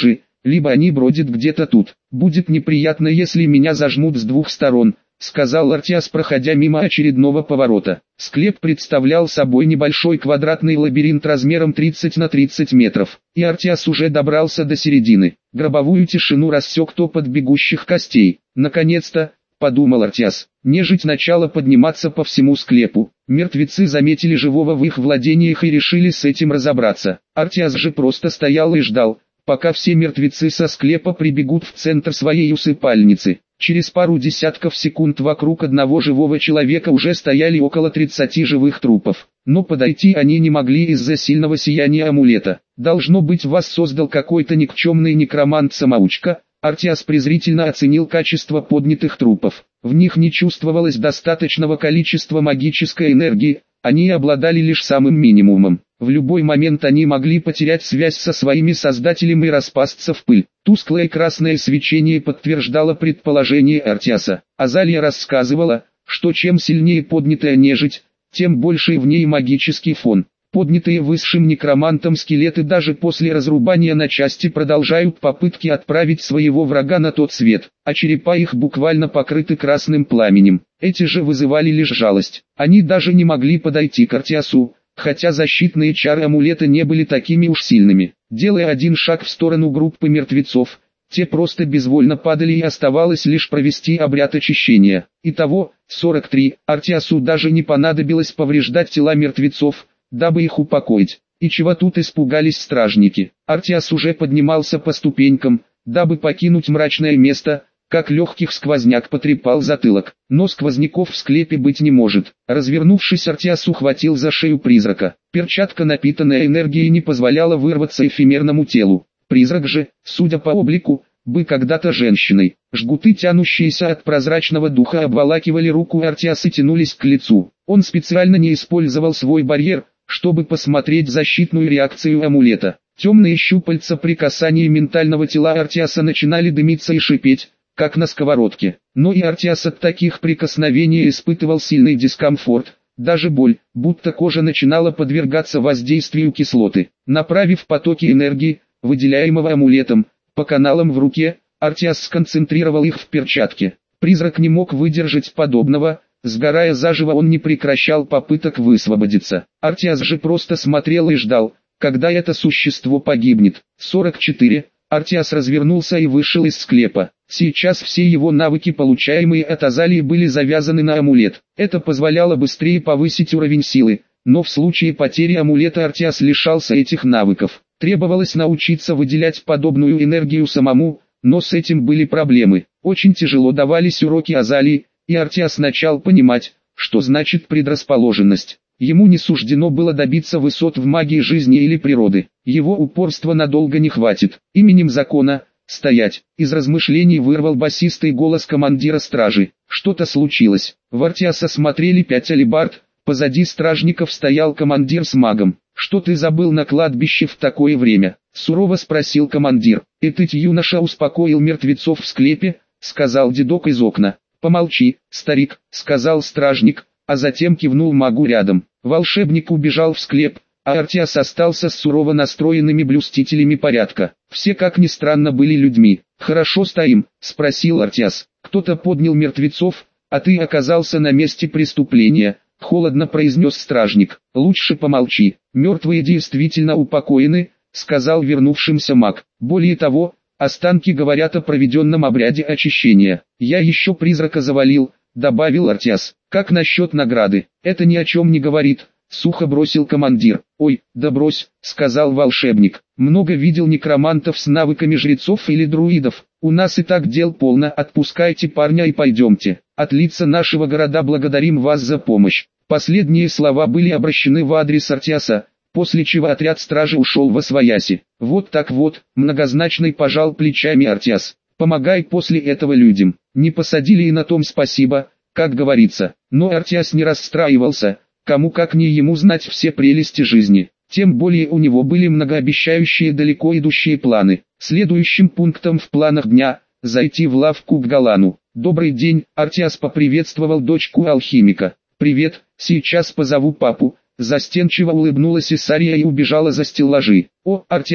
либо они бродят где-то тут. Будет неприятно, если меня зажмут с двух сторон, сказал Артиас, проходя мимо очередного поворота. Склеп представлял собой небольшой квадратный лабиринт размером тридцать на тридцать метров, и Артиас уже добрался до середины. Гробовую тишину рассек топот бегущих костей. Наконец-то, подумал Артиас, нежить начала подниматься по всему склепу. Мертвецы заметили живого в их владениях и решили с этим разобраться. Артиас же просто стоял и ждал, пока все мертвецы со склепа прибегут в центр своей усыпальницы. Через пару десятков секунд вокруг одного живого человека уже стояли около тридцати живых трупов. Но подойти они не могли из-за сильного сияния амулета. Должно быть, вас создал какой-то никчемный некромант-самоучка. Артиас презрительно оценил качество поднятых трупов. В них не чувствовалось достаточного количества магической энергии, они обладали лишь самым минимумом. В любой момент они могли потерять связь со своими создателем и распасться в пыль. Тусклое красное свечение подтверждало предположение Артиаса. Азалия рассказывала, что чем сильнее поднятая нежить, тем больше в ней магический фон. Поднятые высшим некромантом скелеты даже после разрубания на части продолжают попытки отправить своего врага на тот свет, а черепа их буквально покрыты красным пламенем. Эти же вызывали лишь жалость. Они даже не могли подойти к Артиасу, хотя защитные чары амулета не были такими уж сильными. Делая один шаг в сторону группы мертвецов, те просто безвольно падали, и оставалось лишь провести обряд очищения. Итого, сорок три. Артиасу даже не понадобилось повреждать тела мертвецов, дабы их упокоить. И чего тут испугались стражники? Артиас уже поднимался по ступенькам, дабы покинуть мрачное место, как легких сквозняк потрепал затылок. Но сквозняков в склепе быть не может. Развернувшись, Артиас ухватил за шею призрака. Перчатка, напитанная энергией, не позволяла вырваться эфемерному телу. Призрак же, судя по облику, был когда-то женщиной. Жгуты, тянущиеся от прозрачного духа, обволакивали руку Артиаса и тянулись к лицу. Он специально не использовал свой барьер, чтобы посмотреть защитную реакцию амулета. Темные щупальца при касании ментального тела Артиаса начинали дымиться и шипеть, как на сковородке. Но и Артиас от таких прикосновений испытывал сильный дискомфорт, даже боль, будто кожа начинала подвергаться воздействию кислоты. Направив потоки энергии, выделяемого амулетом, по каналам в руке, Артиас сконцентрировал их в перчатке. Призрак не мог выдержать подобного. Сгорая заживо, он не прекращал попыток высвободиться. Артиас же просто смотрел и ждал, когда это существо погибнет. сорок четыре. Артиас развернулся и вышел из склепа. Сейчас все его навыки, получаемые от Азалии, были завязаны на амулет. Это позволяло быстрее повысить уровень силы, но в случае потери амулета Артиас лишался этих навыков. Требовалось научиться выделять подобную энергию самому, но с этим были проблемы. Очень тяжело давались уроки Азалии, и Артиас начал понимать, что значит предрасположенность. Ему не суждено было добиться высот в магии жизни или природы. Его упорства надолго не хватит. Именем закона, стоять. Из размышлений вырвал басистый голос командира стражи. Что-то случилось. В Артиаса смотрели пять алебард, позади стражников стоял командир с магом. «Что ты забыл на кладбище в такое время?» — сурово спросил командир. «Этот юноша успокоил мертвецов в склепе», — сказал дедок из окна. «Помолчи, старик», — сказал стражник, а затем кивнул магу рядом. Волшебник убежал в склеп, а Артиас остался с сурово настроенными блюстителями порядка. Все, как ни странно, были людьми. «Хорошо стоим?» — спросил Артиас. «Кто-то поднял мертвецов, а ты оказался на месте преступления», — холодно произнес стражник. «Лучше помолчи. Мертвые действительно упокоены», — сказал вернувшимся маг. «Более того, останки говорят о проведенном обряде очищения. Я еще призрака завалил», — добавил Артиас. «Как насчет награды?» «Это ни о чем не говорит», — сухо бросил командир. «Ой, да брось», — сказал волшебник. «Много видел некромантов с навыками жрецов или друидов. У нас и так дел полно. Отпускайте парня и пойдемте. От лица нашего города благодарим вас за помощь». Последние слова были обращены в адрес Артиаса, после чего отряд стражи ушел восвояси. «Вот так вот», — многозначный пожал плечами Артиас. «Помогай после этого людям. Не посадили и на том спасибо, как говорится». Но Артиас не расстраивался, кому как не ему знать все прелести жизни. Тем более у него были многообещающие далеко идущие планы. Следующим пунктом в планах дня – зайти в лавку к Галану. «Добрый день», — Артиас поприветствовал дочку алхимика. «Привет, сейчас позову папу». Застенчиво улыбнулась Исария и убежала за стеллажи. «О, Артиас,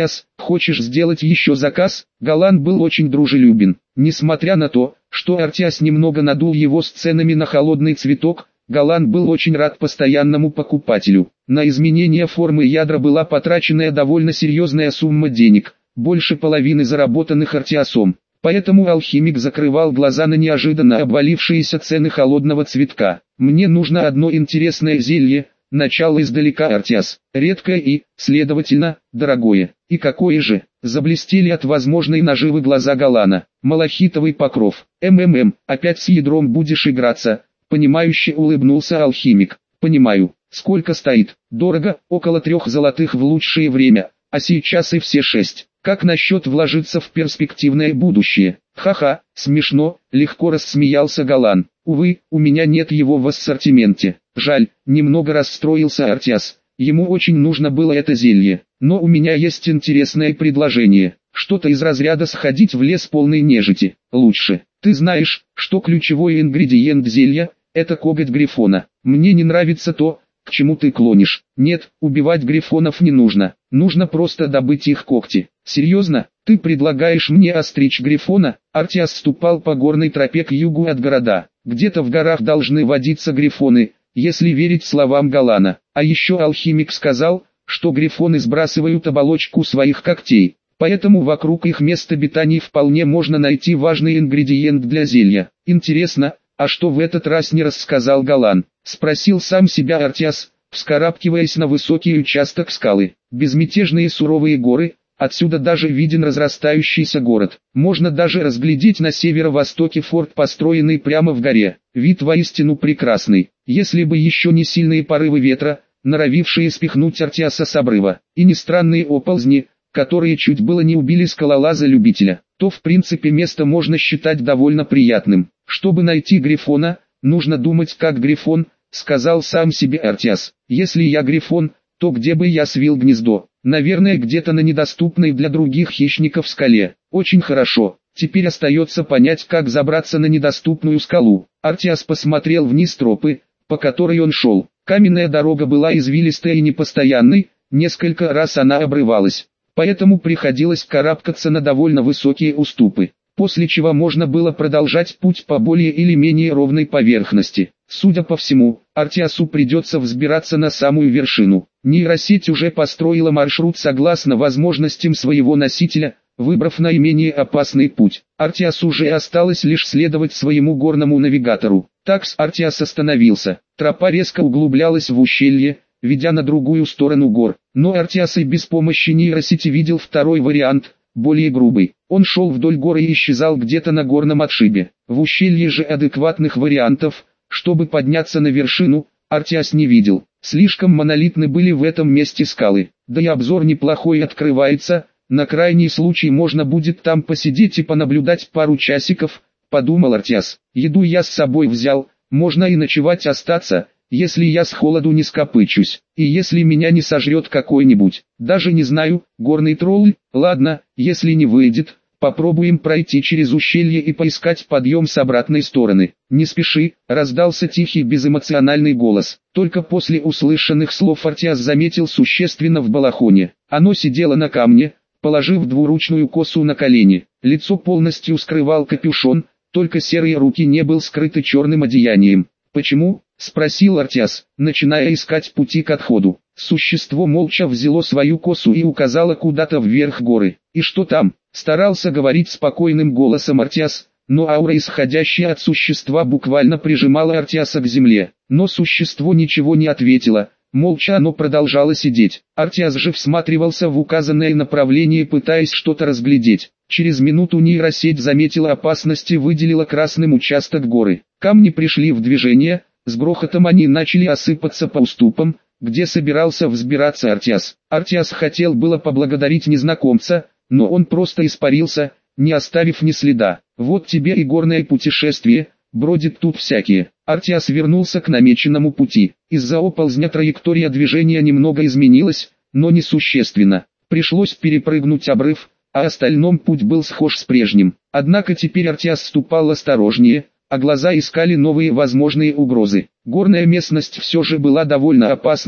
хочешь сделать еще заказ?» Галан был очень дружелюбен. Несмотря на то, что Артиас немного надул его с ценами на холодный цветок, Галан был очень рад постоянному покупателю. На изменение формы ядра была потрачена довольно серьезная сумма денег, больше половины заработанных Артиасом. Поэтому алхимик закрывал глаза на неожиданно обвалившиеся цены холодного цветка. «Мне нужно одно интересное зелье», — начало издалека Артиас. «Редкое и, следовательно, дорогое. И какое же?» — заблестели от возможной наживы глаза Галана. «Малахитовый покров. МММ, опять с ядром будешь играться?» — понимающе улыбнулся алхимик. «Понимаю. Сколько стоит?» «Дорого, около трех золотых в лучшее время, а сейчас и все шесть. Как насчет вложиться в перспективное будущее?» «Ха-ха, смешно», — легко рассмеялся Галан. «Увы, у меня нет его в ассортименте. Жаль», — немного расстроился Артиас. Ему очень нужно было это зелье. «Но у меня есть интересное предложение. Что-то из разряда сходить в лес полной нежити. Лучше. Ты знаешь, что ключевой ингредиент зелья — это коготь грифона. Мне не нравится то, к чему ты клонишь. Нет, убивать грифонов не нужно. Нужно просто добыть их когти». «Серьезно? Ты предлагаешь мне остричь грифона?» Артиас ступал по горной тропе к югу от города. Где-то в горах должны водиться грифоны, если верить словам Галана. А еще алхимик сказал, что грифоны сбрасывают оболочку своих когтей. Поэтому вокруг их мест обитаний вполне можно найти важный ингредиент для зелья. «Интересно, а что в этот раз не рассказал Галан?» — спросил сам себя Артиас, вскарабкиваясь на высокий участок скалы. Безмятежные суровые горы, отсюда даже виден разрастающийся город. Можно даже разглядеть на северо-востоке форт, построенный прямо в горе. Вид воистину прекрасный, если бы еще не сильные порывы ветра, норовившие спихнуть Артиаса с обрыва, и не странные оползни, которые чуть было не убили скалолаза-любителя, то в принципе место можно считать довольно приятным. «Чтобы найти грифона, нужно думать как грифон», — сказал сам себе Артиас. «Если я грифон, то где бы я свил гнездо? Наверное, где-то на недоступной для других хищников скале. Очень хорошо. Теперь остается понять, как забраться на недоступную скалу». Артиас посмотрел вниз тропы, по которой он шел. Каменная дорога была извилистой и непостоянной, несколько раз она обрывалась, поэтому приходилось карабкаться на довольно высокие уступы, после чего можно было продолжать путь по более или менее ровной поверхности. Судя по всему, Артиасу придется взбираться на самую вершину. Нейросеть уже построила маршрут согласно возможностям своего носителя, выбрав наименее опасный путь. Артиасу уже осталось лишь следовать своему горному навигатору. Такс Артиас остановился. Тропа резко углублялась в ущелье, ведя на другую сторону гор. Но Артиас и без помощи нейросети видел второй вариант, более грубый. Он шел вдоль горы и исчезал где-то на горном отшибе. В ущелье же адекватных вариантов, чтобы подняться на вершину, Артиас не видел. Слишком монолитны были в этом месте скалы. Да и обзор неплохой открывается, на крайний случай можно будет там посидеть и понаблюдать пару часиков, подумал Артиас. Еду я с собой взял, можно и ночевать остаться, если я с холоду не скопычусь, и если меня не сожрет какой-нибудь, даже не знаю, горный тролль. Ладно, если не выйдет, попробуем пройти через ущелье и поискать подъем с обратной стороны. «Не спеши», — раздался тихий безэмоциональный голос. Только после услышанных слов Артиас заметил существенно в балахоне. Оно сидело на камне, положив двуручную косу на колени. Лицо полностью скрывал капюшон, только серые руки не был скрыты черным одеянием. «Почему?» — спросил Артиас, начиная искать пути к отходу. Существо молча взяло свою косу и указало куда-то вверх горы. «И что там?» — старался говорить спокойным голосом Артиас, но аура, исходящая от существа, буквально прижимала Артиаса к земле. Но существо ничего не ответило, молча оно продолжало сидеть. Артиас же всматривался в указанное направление, пытаясь что-то разглядеть. Через минуту нейросеть заметила опасность и выделила красным участок горы. Камни пришли в движение, с грохотом они начали осыпаться по уступам, где собирался взбираться Артиас. Артиас хотел было поблагодарить незнакомца, но он просто испарился, не оставив ни следа. «Вот тебе и горное путешествие, бродит тут всякие». Артиас вернулся к намеченному пути. Из-за оползня траектория движения немного изменилась, но не существенно. Пришлось перепрыгнуть обрыв, а остальном путь был схож с прежним. Однако теперь Артиас ступал осторожнее, а глаза искали новые возможные угрозы. Горная местность все же была довольно опасной,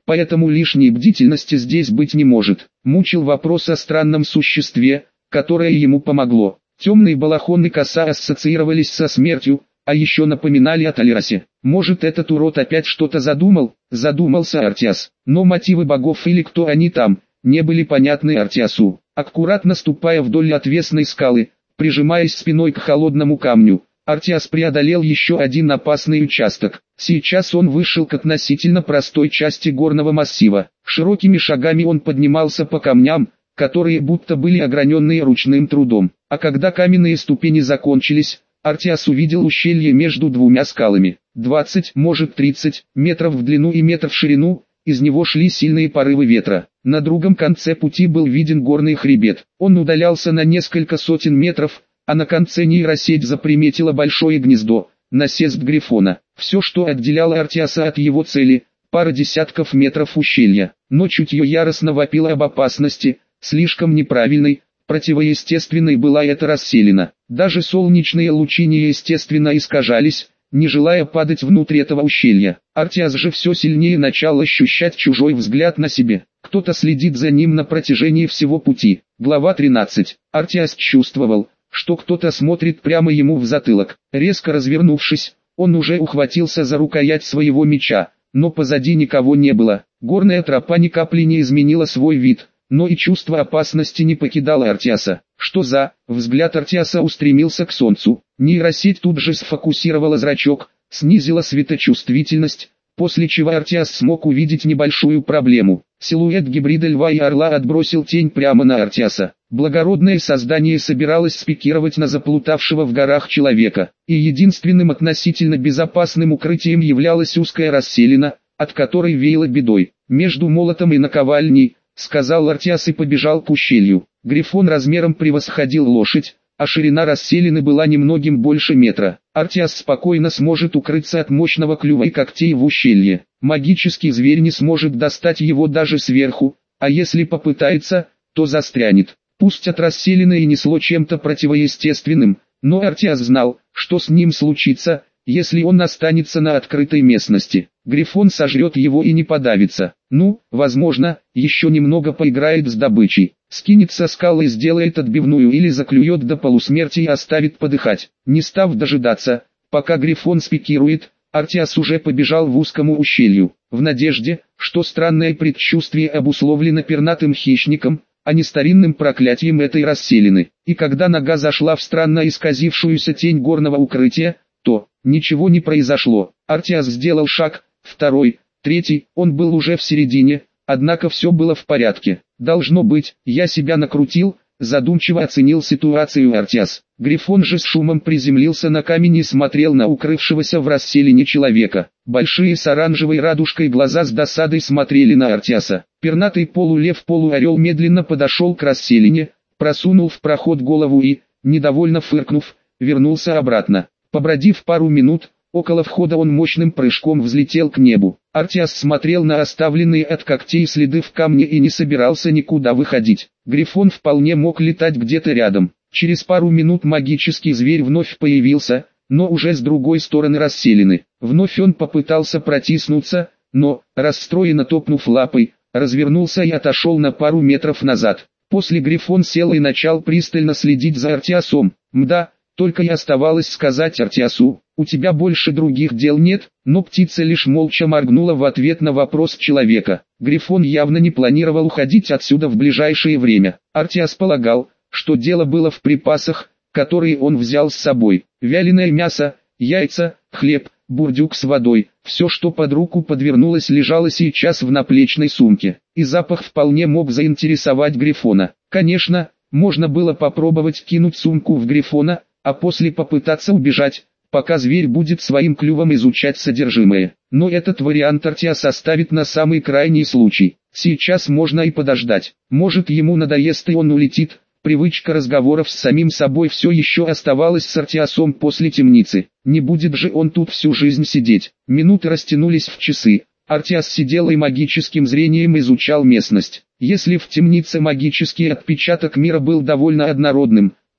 поэтому лишней бдительности здесь быть не может. Мучил вопрос о странном существе, которое ему помогло. Темные балахон и коса ассоциировались со смертью, а еще напоминали о Толерасе. Может, этот урод опять что-то задумал? Задумался Артиас. Но мотивы богов или кто они там, не были понятны Артиасу. Аккуратно ступая вдоль отвесной скалы, прижимаясь спиной к холодному камню, Артиас преодолел еще один опасный участок. Сейчас он вышел к относительно простой части горного массива. Широкими шагами он поднимался по камням, которые будто были ограненные ручным трудом. А когда каменные ступени закончились, Артиас увидел ущелье между двумя скалами. двадцать, может тридцать, метров в длину и метр в ширину, из него шли сильные порывы ветра. На другом конце пути был виден горный хребет. Он удалялся на несколько сотен метров, а на конце нейросеть заприметила большое гнездо, насест грифона. Все, что отделяло Артиаса от его цели, пара десятков метров ущелья. Но чутье яростно вопило об опасности, слишком неправильной, противоестественной была эта расселена. Даже солнечные лучи неестественно искажались, не желая падать внутрь этого ущелья. Артиас же все сильнее начал ощущать чужой взгляд на себе. Кто-то следит за ним на протяжении всего пути. Глава тринадцать. Артиас чувствовал, что кто-то смотрит прямо ему в затылок. Резко развернувшись, он уже ухватился за рукоять своего меча, но позади никого не было. Горная тропа ни капли не изменила свой вид, но и чувство опасности не покидало Артиаса. Что за? Взгляд Артиаса устремился к солнцу. Нейросеть тут же сфокусировала зрачок, снизила светочувствительность, после чего Артиас смог увидеть небольшую проблему. Силуэт гибрида льва и орла отбросил тень прямо на Артиаса. Благородное создание собиралось спикировать на заплутавшего в горах человека, и единственным относительно безопасным укрытием являлась узкая расселена, от которой веяло бедой. «Между молотом и наковальней», — сказал Артиас и побежал к ущелью. Грифон размером превосходил лошадь, а ширина расселены была немногим больше метра. Артиас спокойно сможет укрыться от мощного клюва и когтей в ущелье. Магический зверь не сможет достать его даже сверху, а если попытается, то застрянет. Пусть от расселены и несло чем-то противоестественным, но Артиас знал, что с ним случится, если он останется на открытой местности. Грифон сожрет его и не подавится. Ну, возможно, еще немного поиграет с добычей. Скинет со скалы и сделает отбивную или заклюет до полусмерти и оставит подыхать. Не став дожидаться, пока Грифон спикирует, Артиас уже побежал в узкому ущелью, в надежде, что странное предчувствие обусловлено пернатым хищником, а не старинным проклятием этой расселены. И когда нога зашла в странно исказившуюся тень горного укрытия, то ничего не произошло. Артиас сделал шаг, второй, третий, он был уже в середине, однако все было в порядке. Должно быть, я себя накрутил, задумчиво оценил ситуацию Артиас. Грифон же с шумом приземлился на камень и смотрел на укрывшегося в расселине человека. Большие с оранжевой радужкой глаза с досадой смотрели на Артиаса. Пернатый полулев-полуорел медленно подошел к расселине, просунул в проход голову и, недовольно фыркнув, вернулся обратно. Побродив пару минут, около входа он мощным прыжком взлетел к небу. Артиас смотрел на оставленные от когтей следы в камне и не собирался никуда выходить. Грифон вполне мог летать где-то рядом. Через пару минут магический зверь вновь появился, но уже с другой стороны расселены. Вновь он попытался протиснуться, но, расстроенно топнув лапой, развернулся и отошел на пару метров назад. После Грифон сел и начал пристально следить за Артиасом. Мда, только и оставалось сказать Артиасу: «У тебя больше других дел нет», но птица лишь молча моргнула в ответ на вопрос человека. Грифон явно не планировал уходить отсюда в ближайшее время. Артиас полагал, что дело было в припасах, которые он взял с собой. Вяленое мясо, яйца, хлеб, бурдюк с водой, все, что под руку подвернулось, лежало сейчас в наплечной сумке. И запах вполне мог заинтересовать Грифона. Конечно, можно было попробовать кинуть сумку в Грифона, а после попытаться убежать, пока зверь будет своим клювом изучать содержимое. Но этот вариант Артиас оставит на самый крайний случай. Сейчас можно и подождать. Может, ему надоест и он улетит. Привычка разговоров с самим собой все еще оставалась с Артиасом после темницы. Не будет же он тут всю жизнь сидеть. Минуты растянулись в часы. Артиас сидел и магическим зрением изучал местность. Если в темнице магический отпечаток мира был довольно однородным,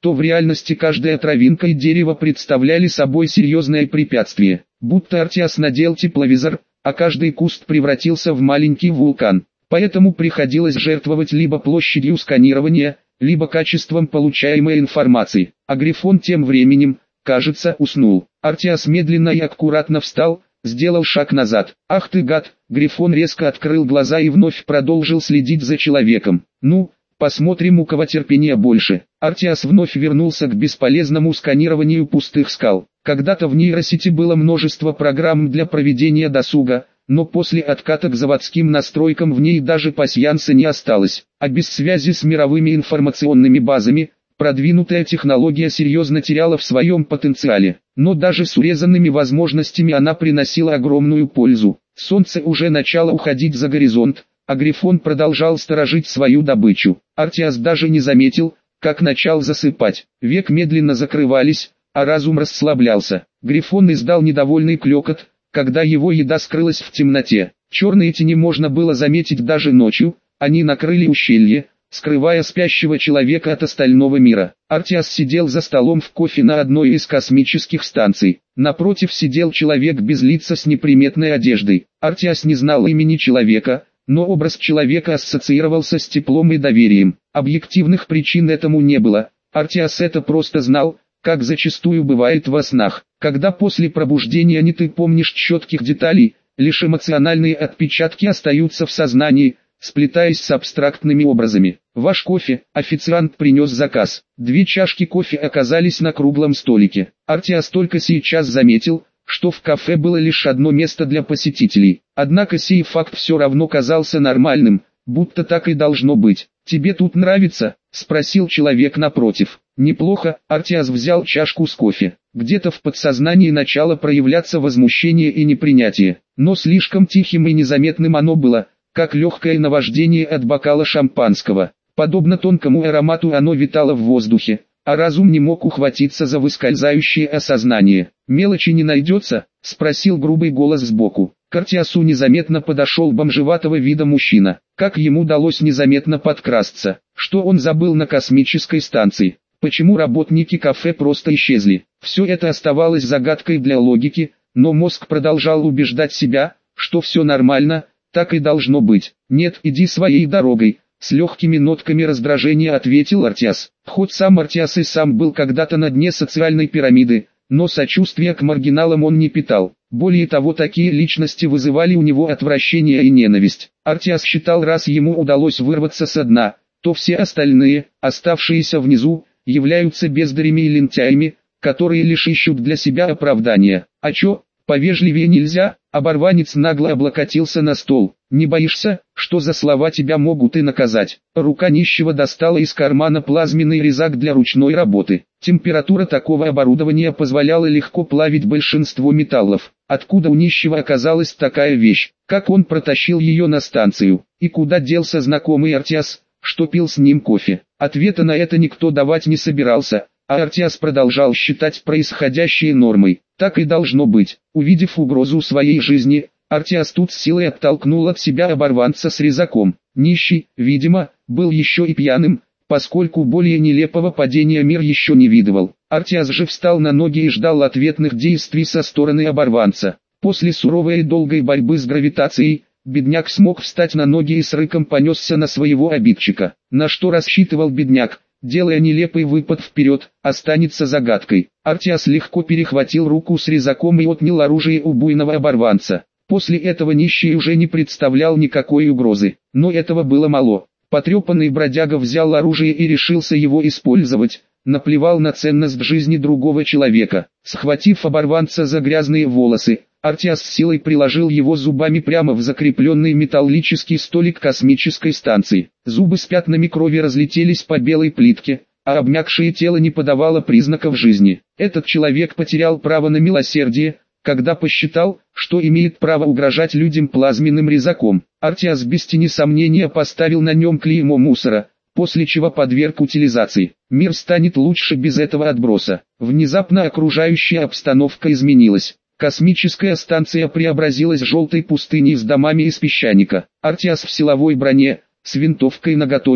то в реальности каждая травинка и дерево представляли собой серьезное препятствие. Будто Артиас надел тепловизор, а каждый куст превратился в маленький вулкан. Поэтому приходилось жертвовать либо площадью сканирования, либо качеством получаемой информации. А Грифон тем временем, кажется, уснул. Артиас медленно и аккуратно встал, сделал шаг назад. «Ах ты гад!» Грифон резко открыл глаза и вновь продолжил следить за человеком. «Ну, посмотрим, у кого терпения больше». Артиас вновь вернулся к бесполезному сканированию пустых скал. Когда-то в нейросети было множество программ для проведения досуга, но после отката к заводским настройкам в ней даже пасьянса не осталось. А без связи с мировыми информационными базами, продвинутая технология серьезно теряла в своем потенциале. Но даже с урезанными возможностями она приносила огромную пользу. Солнце уже начало уходить за горизонт, а Грифон продолжал сторожить свою добычу. Артиас даже не заметил, как начал засыпать. Век медленно закрывались, а разум расслаблялся. Грифон издал недовольный клёкот, когда его еда скрылась в темноте. Черные тени можно было заметить даже ночью, они накрыли ущелье, скрывая спящего человека от остального мира. Артиас сидел за столом в кофе на одной из космических станций. Напротив сидел человек без лица с неприметной одеждой. Артиас не знал имени человека, но образ человека ассоциировался с теплом и доверием. Объективных причин этому не было. Артиас это просто знал, как зачастую бывает во снах. Когда после пробуждения не ты помнишь четких деталей, лишь эмоциональные отпечатки остаются в сознании, сплетаясь с абстрактными образами. «Ваш кофе», официант принес заказ. Две чашки кофе оказались на круглом столике. Артиас только сейчас заметил, что в кафе было лишь одно место для посетителей. Однако сей факт все равно казался нормальным, будто так и должно быть. «Тебе тут нравится?» – спросил человек напротив. «Неплохо», – Артиас взял чашку с кофе. Где-то в подсознании начало проявляться возмущение и непринятие, но слишком тихим и незаметным оно было, как легкое наваждение от бокала шампанского. Подобно тонкому аромату оно витало в воздухе, а разум не мог ухватиться за выскользающее осознание. «Мелочи не найдется?» – спросил грубый голос сбоку. К Артиасу незаметно подошел бомжеватого вида мужчина. Как ему удалось незаметно подкрасться? Что он забыл на космической станции? Почему работники кафе просто исчезли? Все это оставалось загадкой для логики, но мозг продолжал убеждать себя, что все нормально, так и должно быть. «Нет, иди своей дорогой», — с легкими нотками раздражения ответил Артиас. Хоть сам Артиас и сам был когда-то на дне социальной пирамиды, но сочувствия к маргиналам он не питал. Более того, такие личности вызывали у него отвращение и ненависть. Артиас считал, раз ему удалось вырваться со дна, то все остальные, оставшиеся внизу, являются бездарями и лентяями, которые лишь ищут для себя оправдания. «А чё, повежливее нельзя?» Оборванец нагло облокотился на стол. «Не боишься, что за слова тебя могут и наказать?» Рука нищего достала из кармана плазменный резак для ручной работы. Температура такого оборудования позволяла легко плавить большинство металлов. Откуда у нищего оказалась такая вещь? Как он протащил ее на станцию? И куда делся знакомый Артиас, что пил с ним кофе? Ответа на это никто давать не собирался, а Артиас продолжал считать происходящее нормой. Так и должно быть. Увидев угрозу своей жизни, Артиас тут с силой оттолкнул от себя оборванца с резаком. Нищий, видимо, был еще и пьяным, поскольку более нелепого падения мир еще не видывал. Артиас же встал на ноги и ждал ответных действий со стороны оборванца. После суровой и долгой борьбы с гравитацией, бедняк смог встать на ноги и с рыком понесся на своего обидчика. На что рассчитывал бедняк, делая нелепый выпад вперед, останется загадкой. Артиас легко перехватил руку с резаком и отнял оружие у буйного оборванца. После этого нищий уже не представлял никакой угрозы, но этого было мало. Потрепанный бродяга взял оружие и решился его использовать, наплевал на ценность жизни другого человека. Схватив оборванца за грязные волосы, Артиас с силой приложил его зубами прямо в закрепленный металлический столик космической станции. Зубы с пятнами крови разлетелись по белой плитке, а обмякшее тело не подавало признаков жизни. Этот человек потерял право на милосердие, когда посчитал, что имеет право угрожать людям плазменным резаком. Артиас без тени сомнения поставил на нем клеймо мусора, после чего подверг утилизации. Мир станет лучше без этого отброса. Внезапно окружающая обстановка изменилась. Космическая станция преобразилась желтой пустыней с домами из песчаника. Артиас в силовой броне, с винтовкой наготове,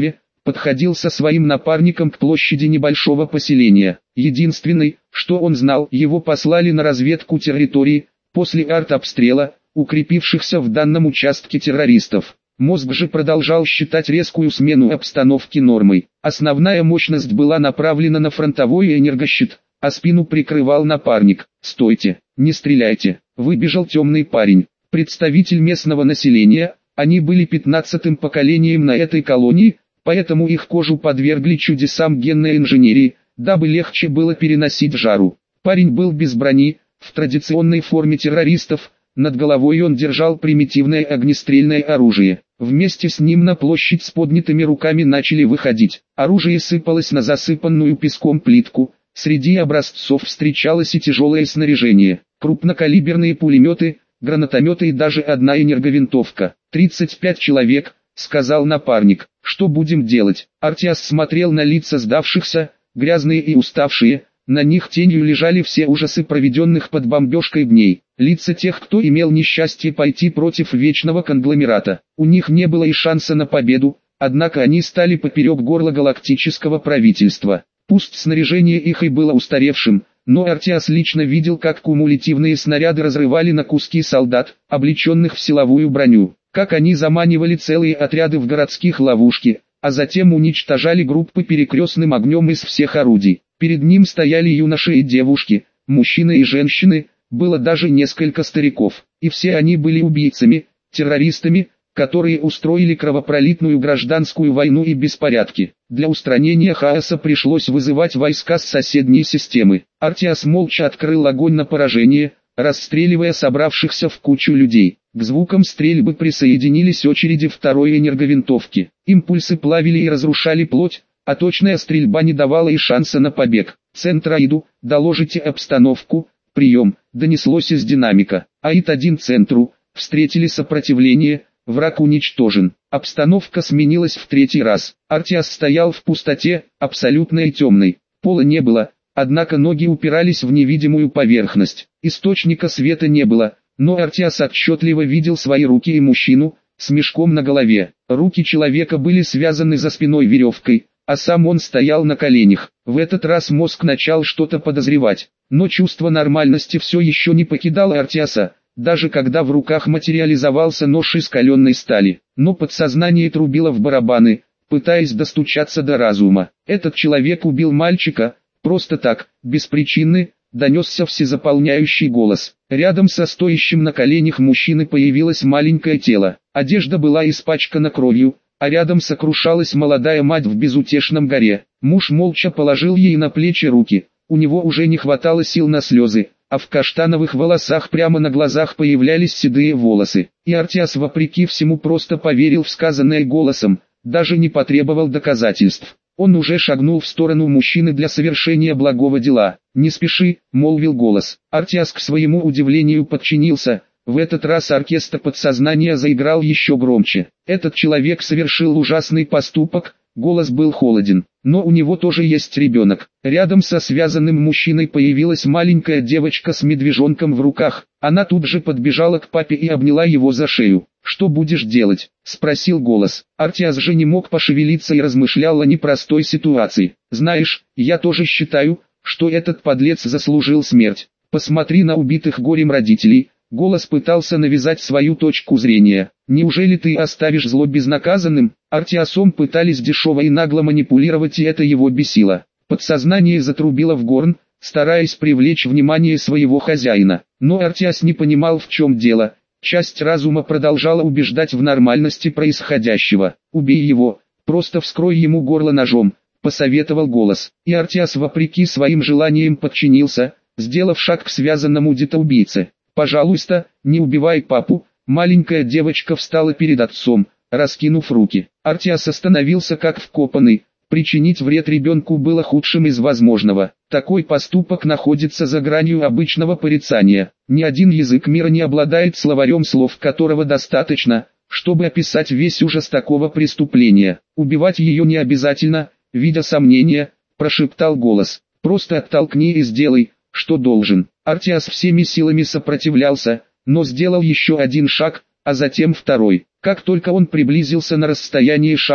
подходил со своим напарником к площади небольшого поселения. Единственный, что он знал, его послали на разведку территории, после артобстрела, укрепившихся в данном участке террористов. Мозг же продолжал считать резкую смену обстановки нормой. Основная мощность была направлена на фронтовой энергощит, а спину прикрывал напарник. «Стойте, не стреляйте!» Выбежал темный парень, представитель местного населения. Они были пятнадцатым поколением на этой колонии, поэтому их кожу подвергли чудесам генной инженерии, дабы легче было переносить жару. Парень был без брони, в традиционной форме террористов. Над головой он держал примитивное огнестрельное оружие. Вместе с ним на площадь с поднятыми руками начали выходить. Оружие сыпалось на засыпанную песком плитку. Среди образцов встречалось и тяжелое снаряжение, крупнокалиберные пулеметы, гранатометы и даже одна энерговинтовка. «тридцать пять человек», — сказал напарник. «Что будем делать?» Артиас смотрел на лица сдавшихся, грязные и уставшие. На них тенью лежали все ужасы проведенных под бомбежкой дней. Лица тех, кто имел несчастье пойти против вечного конгломерата. У них не было и шанса на победу, однако они стали поперек горла галактического правительства. Пусть снаряжение их и было устаревшим, но Артиас лично видел, как кумулятивные снаряды разрывали на куски солдат, облеченных в силовую броню, как они заманивали целые отряды в городских ловушки, а затем уничтожали группы перекрестным огнем из всех орудий. Перед ним стояли юноши и девушки, мужчины и женщины, было даже несколько стариков, и все они были убийцами, террористами, которые устроили кровопролитную гражданскую войну и беспорядки. Для устранения хаоса пришлось вызывать войска с соседней системы. Артиас молча открыл огонь на поражение, расстреливая собравшихся в кучу людей. К звукам стрельбы присоединились очереди второй энерговинтовки. Импульсы плавили и разрушали плоть, а точная стрельба не давала и шанса на побег. «Центр Аиду, доложите обстановку, прием», донеслось из динамика. «Аид один центру, встретили сопротивление, враг уничтожен». Обстановка сменилась в третий раз. Артиас стоял в пустоте, абсолютно и темной. Пола не было, однако ноги упирались в невидимую поверхность. Источника света не было, но Артиас отчетливо видел свои руки и мужчину, с мешком на голове. Руки человека были связаны за спиной веревкой, а сам он стоял на коленях. В этот раз мозг начал что-то подозревать, но чувство нормальности все еще не покидало Артиаса, даже когда в руках материализовался нож из каленной стали. Но подсознание трубило в барабаны, пытаясь достучаться до разума. Этот человек убил мальчика, просто так, без причины, донесся всезаполняющий голос. Рядом со стоящим на коленях мужчины появилось маленькое тело. Одежда была испачкана кровью, а рядом сокрушалась молодая мать в безутешном горе. Муж молча положил ей на плечи руки, у него уже не хватало сил на слезы, а в каштановых волосах прямо на глазах появлялись седые волосы. И Артиас вопреки всему просто поверил в сказанное голосом, даже не потребовал доказательств. Он уже шагнул в сторону мужчины для совершения благого дела. «Не спеши», — молвил голос. Артиас к своему удивлению подчинился. В этот раз оркестр подсознания заиграл еще громче. Этот человек совершил ужасный поступок, голос был холоден, но у него тоже есть ребенок. Рядом со связанным мужчиной появилась маленькая девочка с медвежонком в руках. Она тут же подбежала к папе и обняла его за шею. «Что будешь делать?» — спросил голос. Артиас же не мог пошевелиться и размышлял о непростой ситуации. «Знаешь, я тоже считаю, что этот подлец заслужил смерть. Посмотри на убитых горем родителей». Голос пытался навязать свою точку зрения. «Неужели ты оставишь зло безнаказанным?» Артиасом пытались дешево и нагло манипулировать, и это его бесило. Подсознание затрубило в горн, стараясь привлечь внимание своего хозяина. Но Артиас не понимал, в чем дело. Часть разума продолжала убеждать в нормальности происходящего. «Убей его, просто вскрой ему горло ножом», — посоветовал голос. И Артиас вопреки своим желаниям подчинился, сделав шаг к связанному детоубийце. «Пожалуйста, не убивай папу». Маленькая девочка встала перед отцом, раскинув руки. Артиас остановился как вкопанный. Причинить вред ребенку было худшим из возможного. Такой поступок находится за гранью обычного порицания. Ни один язык мира не обладает словарем слов, которого достаточно, чтобы описать весь ужас такого преступления. «Убивать ее не обязательно», — видя сомнения, прошептал голос. «Просто оттолкни и сделай, что должен». Артиас всеми силами сопротивлялся, но сделал еще один шаг, а затем второй. Как только он приблизился на расстояние шага,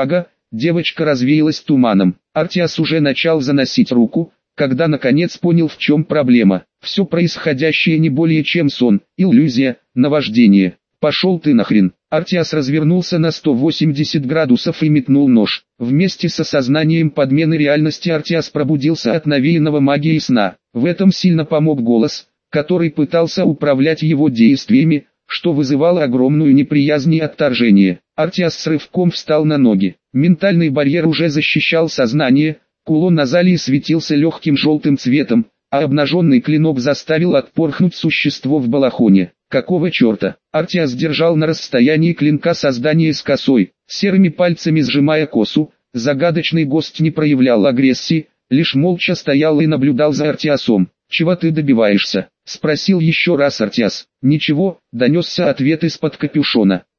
девочка развеялась туманом. Артиас уже начал заносить руку, когда наконец понял, в чем проблема. Все происходящее не более чем сон, иллюзия, наваждение. «Пошел ты нахрен!» Артиас развернулся на сто восемьдесят градусов и метнул нож. Вместе с осознанием подмены реальности Артиас пробудился от навеянного магией сна. В этом сильно помог голос, который пытался управлять его действиями, что вызывало огромную неприязнь и отторжение. Артиас с рывком встал на ноги. Ментальный барьер уже защищал сознание, кулон Азалии светился легким желтым цветом, а обнаженный клинок заставил отпорхнуть существо в балахоне. Какого черта? Артиас держал на расстоянии клинка создание с косой, серыми пальцами сжимая косу. Загадочный гость не проявлял агрессии, лишь молча стоял и наблюдал за Артиасом. «Чего ты добиваешься?» — спросил еще раз Артиас. «Ничего», — донесся ответ из-под капюшона.